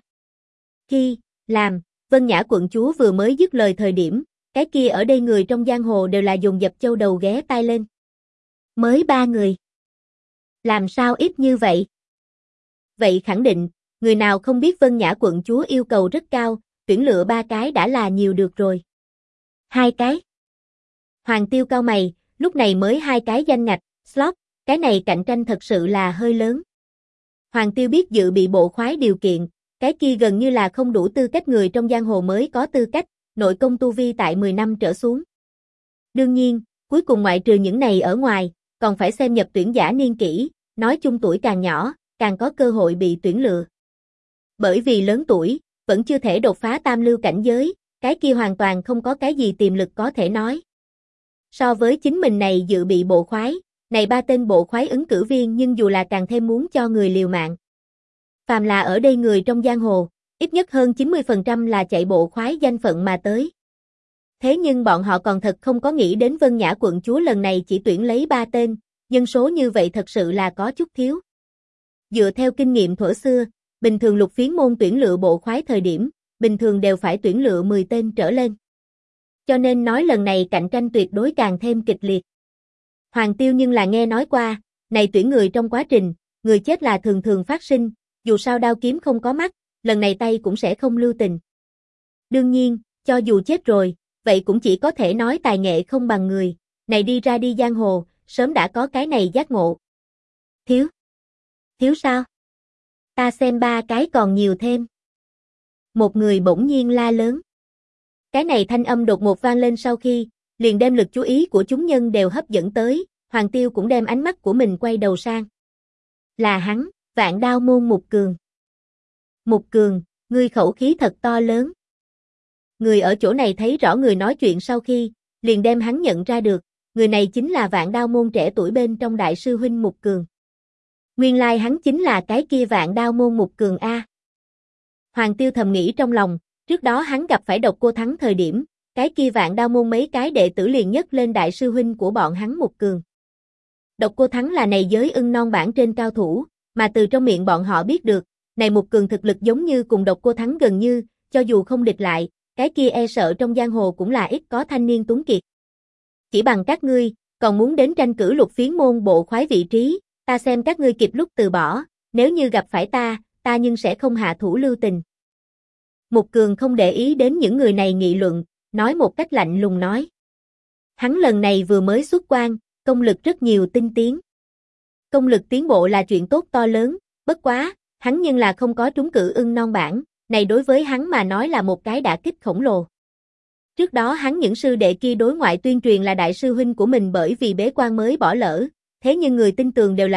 Vân Nhã quận chúa vừa mới dứt lời thời điểm, cái kia ở đây người trong giang hồ đều là dồn dập châu đầu ghé tai lên. Mới 3 người. Làm sao ít như vậy? Vậy khẳng định, người nào không biết Vân Nhã quận chúa yêu cầu rất cao, tuyển lựa 3 cái đã là nhiều được rồi. 2 cái. Hoàng Tiêu cau mày, lúc này mới 2 cái danh ngạch, slot, cái này cạnh tranh thật sự là hơi lớn. Hoàng Tiêu biết dự bị bộ khoái điều kiện, cái kia gần như là không đủ tư cách người trong giang hồ mới có tư cách, nội công tu vi tại 10 năm trở xuống. Đương nhiên, cuối cùng ngoại trừ những này ở ngoài, còn phải xem nhập tuyển giả niên kỷ, nói chung tuổi càng nhỏ, càng có cơ hội bị tuyển lựa. Bởi vì lớn tuổi, vẫn chưa thể đột phá tam lưu cảnh giới, cái kia hoàn toàn không có cái gì tiềm lực có thể nói. So với chính mình này dự bị bộ khoái, này 3 tên bộ khoái ứng cử viên nhưng dù là càng thêm muốn cho người liều mạng. Phàm là ở đây người trong giang hồ, ít nhất hơn 90% là chạy bộ khoái danh phận mà tới. Thế nhưng bọn họ còn thật không có nghĩ đến Vân Nhã quận chúa lần này chỉ tuyển lấy 3 tên, nhân số như vậy thật sự là có chút thiếu. Dựa theo kinh nghiệm thuở xưa, bình thường Lục Phiến môn tuyển lựa bộ khoái thời điểm, bình thường đều phải tuyển lựa 10 tên trở lên. Cho nên nói lần này cạnh tranh tuyệt đối càng thêm kịch liệt. Hoàng Tiêu nhưng là nghe nói qua, này tuyển người trong quá trình, người chết là thường thường phát sinh, dù sao đao kiếm không có mắt, lần này tay cũng sẽ không lưu tình. Đương nhiên, cho dù chết rồi, vậy cũng chỉ có thể nói tài nghệ không bằng người, này đi ra đi giang hồ, sớm đã có cái này giác ngộ. Thiếu sao? Ta xem 3 cái còn nhiều thêm. Một người bỗng nhiên la lớn. Cái này thanh âm đột ngột vang lên sau khi, liền đem lực chú ý của chúng nhân đều hấp dẫn tới, Hoàng Tiêu cũng đem ánh mắt của mình quay đầu sang. Là hắn, Vạn Đao môn Mục Cường. Mục Cường, ngươi khẩu khí thật to lớn. Người ở chỗ này thấy rõ người nói chuyện sau khi, liền đem hắn nhận ra được, người này chính là Vạn Đao môn trẻ tuổi bên trong đại sư huynh Mục Cường. Nguyên lai hắn chính là cái kia Vạn Đao môn Mục Cường a. Hoàng Tiêu thầm nghĩ trong lòng, trước đó hắn gặp phải Độc Cô Thắng thời điểm, cái kia Vạn Đao môn mấy cái đệ tử liền nhất lên đại sư huynh của bọn hắn Mục Cường. Độc Cô Thắng là này giới ưng non bảng trên cao thủ, mà từ trong miệng bọn họ biết được, này Mục Cường thực lực giống như cùng Độc Cô Thắng gần như, cho dù không địch lại, cái kia e sợ trong giang hồ cũng là ít có thanh niên tuấn kiệt. Chỉ bằng các ngươi, còn muốn đến tranh cử Lục Phiến môn bộ khoái vị trí, ta xem các ngươi kịp lúc từ bỏ, nếu như gặp phải ta nhưng sẽ không hạ thủ lưu tình. Mục Cường không để ý đến những người này nghị luận, nói một cách lạnh lùng nói. Hắn lần này vừa mới xuất quan, công lực rất nhiều tinh tiến. Công lực tiến bộ là chuyện tốt to lớn, bất quá, hắn nhưng là không có trúng cử ưng non bảng, này đối với hắn mà nói là một cái đả kích khổng lồ. Trước đó hắn những sư đệ kia đối ngoại tuyên truyền là đại sư huynh của mình bởi vì bế quan mới bỏ lỡ, thế nhưng người tin tường đều là biết,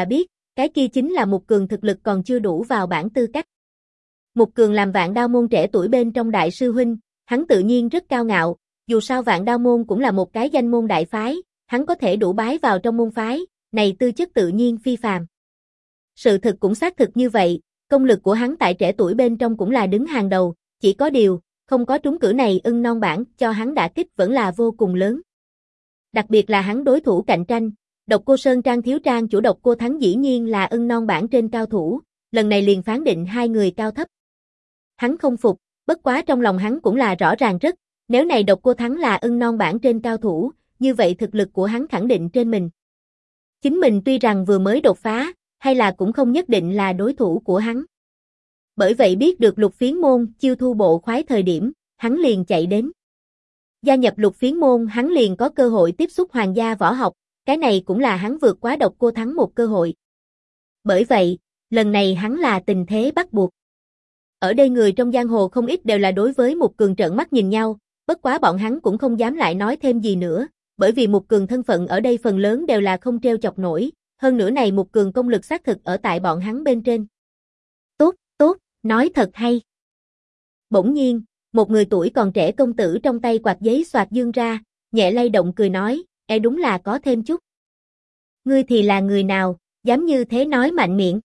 cái kia chính là Mục Cường thực lực còn chưa đủ vào bảng tư cách. Mục Cường làm Vạn Đao môn trẻ tuổi bên trong đại sư huynh, hắn tự nhiên rất cao ngạo, dù sao Vạn Đao môn cũng là một cái danh môn đại phái, hắn có thể đủ bái vào trong môn phái, này tư chất tự nhiên phi phàm. Sự thực cũng xác thực như vậy, công lực của hắn tại trẻ tuổi bên trong cũng là đứng hàng đầu, chỉ có điều, không có trúng cử này ưng non bảng cho hắn đả kích vẫn là vô cùng lớn. Đặc biệt là hắn đối thủ cạnh tranh, Độc Cô Sơn Trang thiếu trang chủ Độc Cô Thắng dĩ nhiên là ưng non bảng trên cao thủ, lần này liền phán định hai người cao thấp. Hắn không phục, bất quá trong lòng hắn cũng là rõ ràng rất, nếu này Độc Cô Thắng là ưng non bảng trên cao thủ, như vậy thực lực của hắn khẳng định trên mình. Chính mình tuy rằng vừa mới đột phá, hay là cũng không nhất định là đối thủ của hắn. Bởi vậy biết được Lục Phiến môn chiêu thu bộ khoái thời điểm, hắn liền chạy đến. Gia nhập Lục Phiến môn hắn liền có cơ hội tiếp xúc hoàng gia võ học, cái này cũng là hắn vượt quá Độc Cô Thắng một cơ hội. Bởi vậy, lần này hắn là tình thế bắt buộc. Ở đây người trong giang hồ không ít đều là đối với Mục Cường trợn mắt nhìn nhau, bất quá bọn hắn cũng không dám lại nói thêm gì nữa, bởi vì Mục Cường thân phận ở đây phần lớn đều là không treo chọc nổi, hơn nữa này Mục Cường công lực xác thực ở tại bọn hắn bên trên. Tốt, tốt, nói thật hay. Bỗng nhiên, một người tuổi còn trẻ công tử trong tay quạt giấy xoạc dương ra, nhẹ lay động cười nói, đúng là có thêm chút. Ngươi thì là người nào, dám như thế nói mạnh miệng?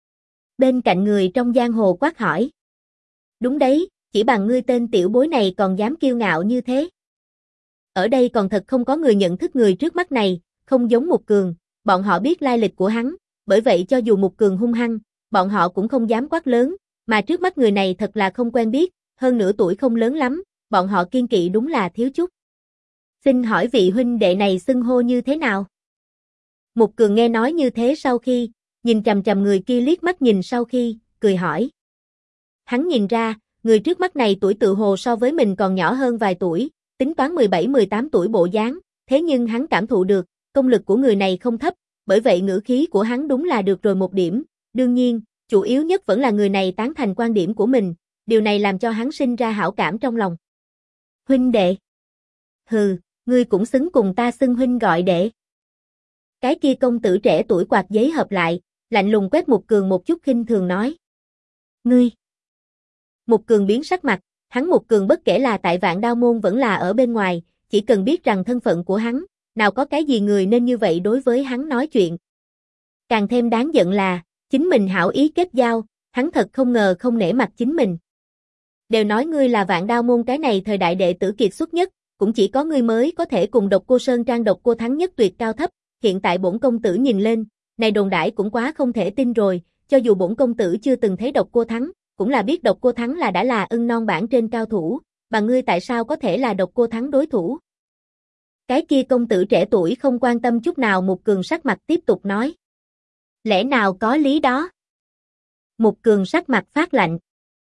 Bên cạnh người trong giang hồ quát hỏi. Đúng đấy, chỉ bằng ngươi tên tiểu bối này còn dám kiêu ngạo như thế. Ở đây còn thật không có người nhận thức người trước mắt này, không giống Mục Cường, bọn họ biết lai lịch của hắn, bởi vậy cho dù Mục Cường hung hăng, bọn họ cũng không dám quát lớn, mà trước mắt người này thật là không quen biết, hơn nữa tuổi không lớn lắm, bọn họ kiên kỵ đúng là thiếu chút. Xin hỏi vị huynh đệ này xưng hô như thế nào? Mục Cường nghe nói như thế sau khi, nhìn chằm chằm người kia liếc mắt nhìn sau khi, cười hỏi. Hắn nhìn ra, người trước mắt này tuổi tự hồ so với mình còn nhỏ hơn vài tuổi, tính toán 17-18 tuổi bộ dáng, thế nhưng hắn cảm thụ được, công lực của người này không thấp, bởi vậy ngữ khí của hắn đúng là được rồi một điểm, đương nhiên, chủ yếu nhất vẫn là người này tán thành quan điểm của mình, điều này làm cho hắn sinh ra hảo cảm trong lòng. Huynh đệ. Hừ, ngươi cũng xứng cùng ta xưng huynh gọi đệ. Cái kia công tử trẻ tuổi quạt giấy hợp lại, lạnh lùng quét Mục Cường một chút khinh thường nói. Ngươi. Mục Cường biến sắc mặt, hắn Mục Cường bất kể là tại Vạn Đao môn vẫn là ở bên ngoài, chỉ cần biết rằng thân phận của hắn, nào có cái gì người nên như vậy đối với hắn nói chuyện. Càng thêm đáng giận là, chính mình hảo ý kết giao, hắn thật không ngờ không nể mặt chính mình. Đều nói ngươi là Vạn Đao môn cái này thời đại đệ tử kiệt xuất nhất, cũng chỉ có ngươi mới có thể cùng Độc Cô Sơn Trang Độc Cô Thắng nhất tuyệt cao thấp, hiện tại bổn công tử nhìn lên, này đồn đãi cũng quá không thể tin rồi, cho dù bổn công tử chưa từng thấy Độc Cô Thắng, cũng là biết Độc Cô Thắng là đã là ưng non bảng trên cao thủ, mà ngươi tại sao có thể là Độc Cô Thắng đối thủ? Cái kia công tử trẻ tuổi không quan tâm chút nào. Mục Cường sắc mặt tiếp tục nói. Lẽ nào có lý đó? Mục Cường sắc mặt phát lạnh.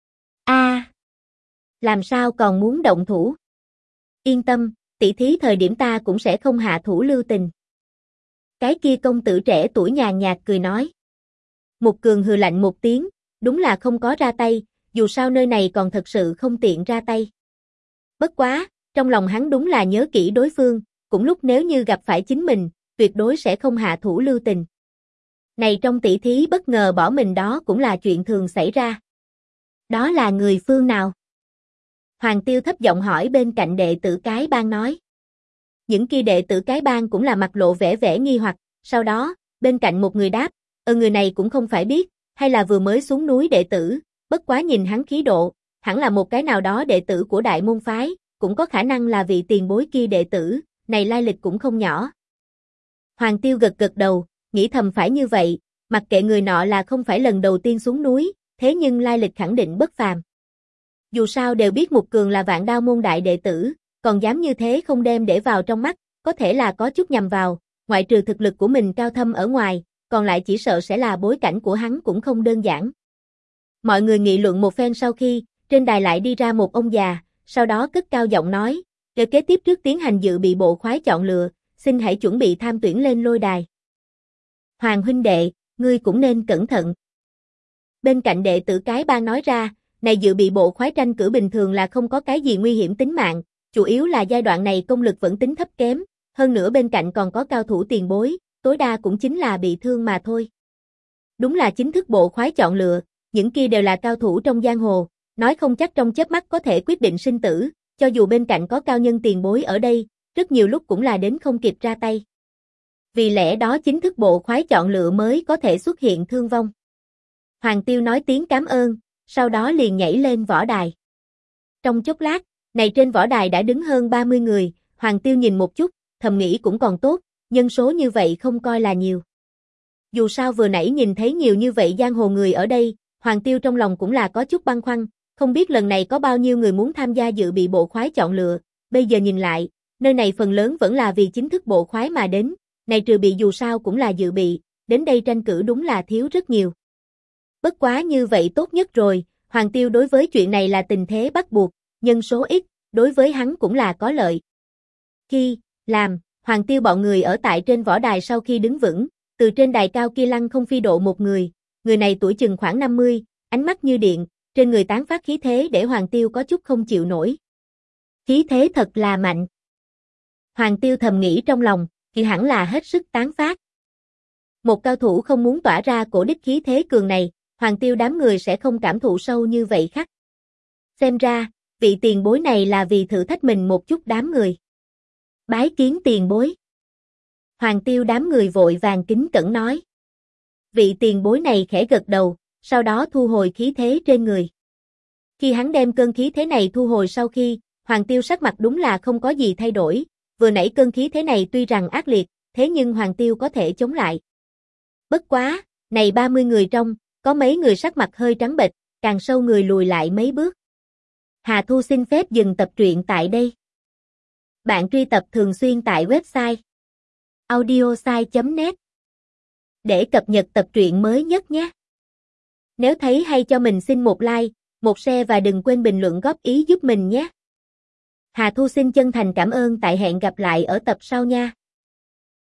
Làm sao còn muốn động thủ? Yên tâm, tỷ thí thời điểm ta cũng sẽ không hạ thủ lưu tình. Cái kia công tử trẻ tuổi nhàn nhạt cười nói. Mục Cường hừ lạnh một tiếng, đúng là không có ra tay, dù sao nơi này còn thật sự không tiện ra tay. Bất quá, trong lòng hắn đúng là nhớ kỹ đối phương, cũng lúc nếu như gặp phải chính mình, tuyệt đối sẽ không hạ thủ lưu tình. Này trong tỷ thí bất ngờ bỏ mình đó cũng là chuyện thường xảy ra. Đó là người phương nào? Hoàng Tiêu thấp giọng hỏi bên cạnh đệ tử cái bang nói. Những kia đệ tử cái bang cũng là mặt lộ vẻ nghi hoặc, sau đó, bên cạnh một người đáp, người này cũng không phải biết, hay là vừa mới xuống núi đệ tử, bất quá nhìn hắn khí độ, hẳn là một cái nào đó đệ tử của đại môn phái, cũng có khả năng là vị tiền bối kia đệ tử, này lai lịch cũng không nhỏ. Hoàng Tiêu gật đầu, nghĩ thầm phải như vậy, mặc kệ người nọ là không phải lần đầu tiên xuống núi, thế nhưng lai lịch khẳng định bất phàm. Dù sao đều biết Mục Cường là Vạn Đao môn đại đệ tử, còn dám như thế không đem để vào trong mắt, có thể là có chút nhầm vào, ngoại trừ thực lực của mình cao thâm ở ngoài, còn lại chỉ sợ sẽ là bối cảnh của hắn cũng không đơn giản. Mọi người nghị luận một phen sau khi, trên đài lại đi ra một ông già, sau đó cất cao giọng nói, kế tiếp trước tiến hành dự bị bộ khoái chọn lựa, xin hãy chuẩn bị tham tuyển lên lôi đài. Hoàng huynh đệ, ngươi cũng nên cẩn thận. Bên cạnh đệ tử cái bang nói ra, này dự bị bộ khoái tranh cử bình thường là không có cái gì nguy hiểm tính mạng, chủ yếu là giai đoạn này công lực vẫn tính thấp kém, hơn nữa bên cạnh còn có cao thủ tiền bối, tối đa cũng chính là bị thương mà thôi. Đúng là chính thức bộ khoái chọn lựa, những kia đều là cao thủ trong giang hồ, nói không chắc trong chớp mắt có thể quyết định sinh tử, cho dù bên cạnh có cao nhân tiền bối ở đây, rất nhiều lúc cũng là đến không kịp ra tay. Vì lẽ đó chính thức bộ khoái chọn lựa mới có thể xuất hiện thương vong. Hoàng Tiêu nói tiếng cảm ơn, sau đó liền nhảy lên võ đài. Trong chốc lát, này trên võ đài đã đứng hơn 30 người, Hoàng Tiêu nhìn một chút, thầm nghĩ cũng còn tốt, nhân số như vậy không coi là nhiều. Dù sao vừa nãy nhìn thấy nhiều như vậy giang hồ người ở đây, Hoàng Tiêu trong lòng cũng là có chút băn khoăn, không biết lần này có bao nhiêu người muốn tham gia dự bị bộ khoái chọn lựa, bây giờ nhìn lại, nơi này phần lớn vẫn là vì chính thức bộ khoái mà đến, này trừ bị dù sao cũng là dự bị, đến đây tranh cử đúng là thiếu rất nhiều. Bất quá như vậy tốt nhất rồi, Hoàng Tiêu đối với chuyện này là tình thế bắt buộc, nhân số ít, đối với hắn cũng là có lợi. Khi làm, Hoàng Tiêu bọn người ở tại trên võ đài sau khi đứng vững, từ trên đài cao kia lăng không phi độ một người này tuổi chừng khoảng 50, ánh mắt như điện, trên người tán phát khí thế để Hoàng Tiêu có chút không chịu nổi. Khí thế thật là mạnh. Hoàng Tiêu thầm nghĩ trong lòng, thì hẳn là hết sức tán phát. Một cao thủ không muốn tỏa ra cổ đích khí thế cường này, Hoàng Tiêu đám người sẽ không cảm thụ sâu như vậy khắc. Xem ra, vị tiền bối này là vì thử thách mình một chút đám người. Bái kiến tiền bối. Hoàng Tiêu đám người vội vàng kính cẩn nói. Vị tiền bối này khẽ gật đầu, sau đó thu hồi khí thế trên người. Khi hắn đem cơn khí thế này thu hồi sau khi, Hoàng Tiêu sắc mặt đúng là không có gì thay đổi, vừa nãy cơn khí thế này tuy rằng ác liệt, thế nhưng Hoàng Tiêu có thể chống lại. Bất quá, này 30 người trong, có mấy người sắc mặt hơi trắng bệch, càng sâu người lùi lại mấy bước. Hà Thu xin phép dừng tập truyện tại đây. Bạn truy tập thường xuyên tại website audiosai.net để cập nhật tập truyện mới nhất nhé. Nếu thấy hay cho mình xin một like, một share và đừng quên bình luận góp ý giúp mình nhé. Hà Thu xin chân thành cảm ơn, tại hẹn gặp lại ở tập sau nha.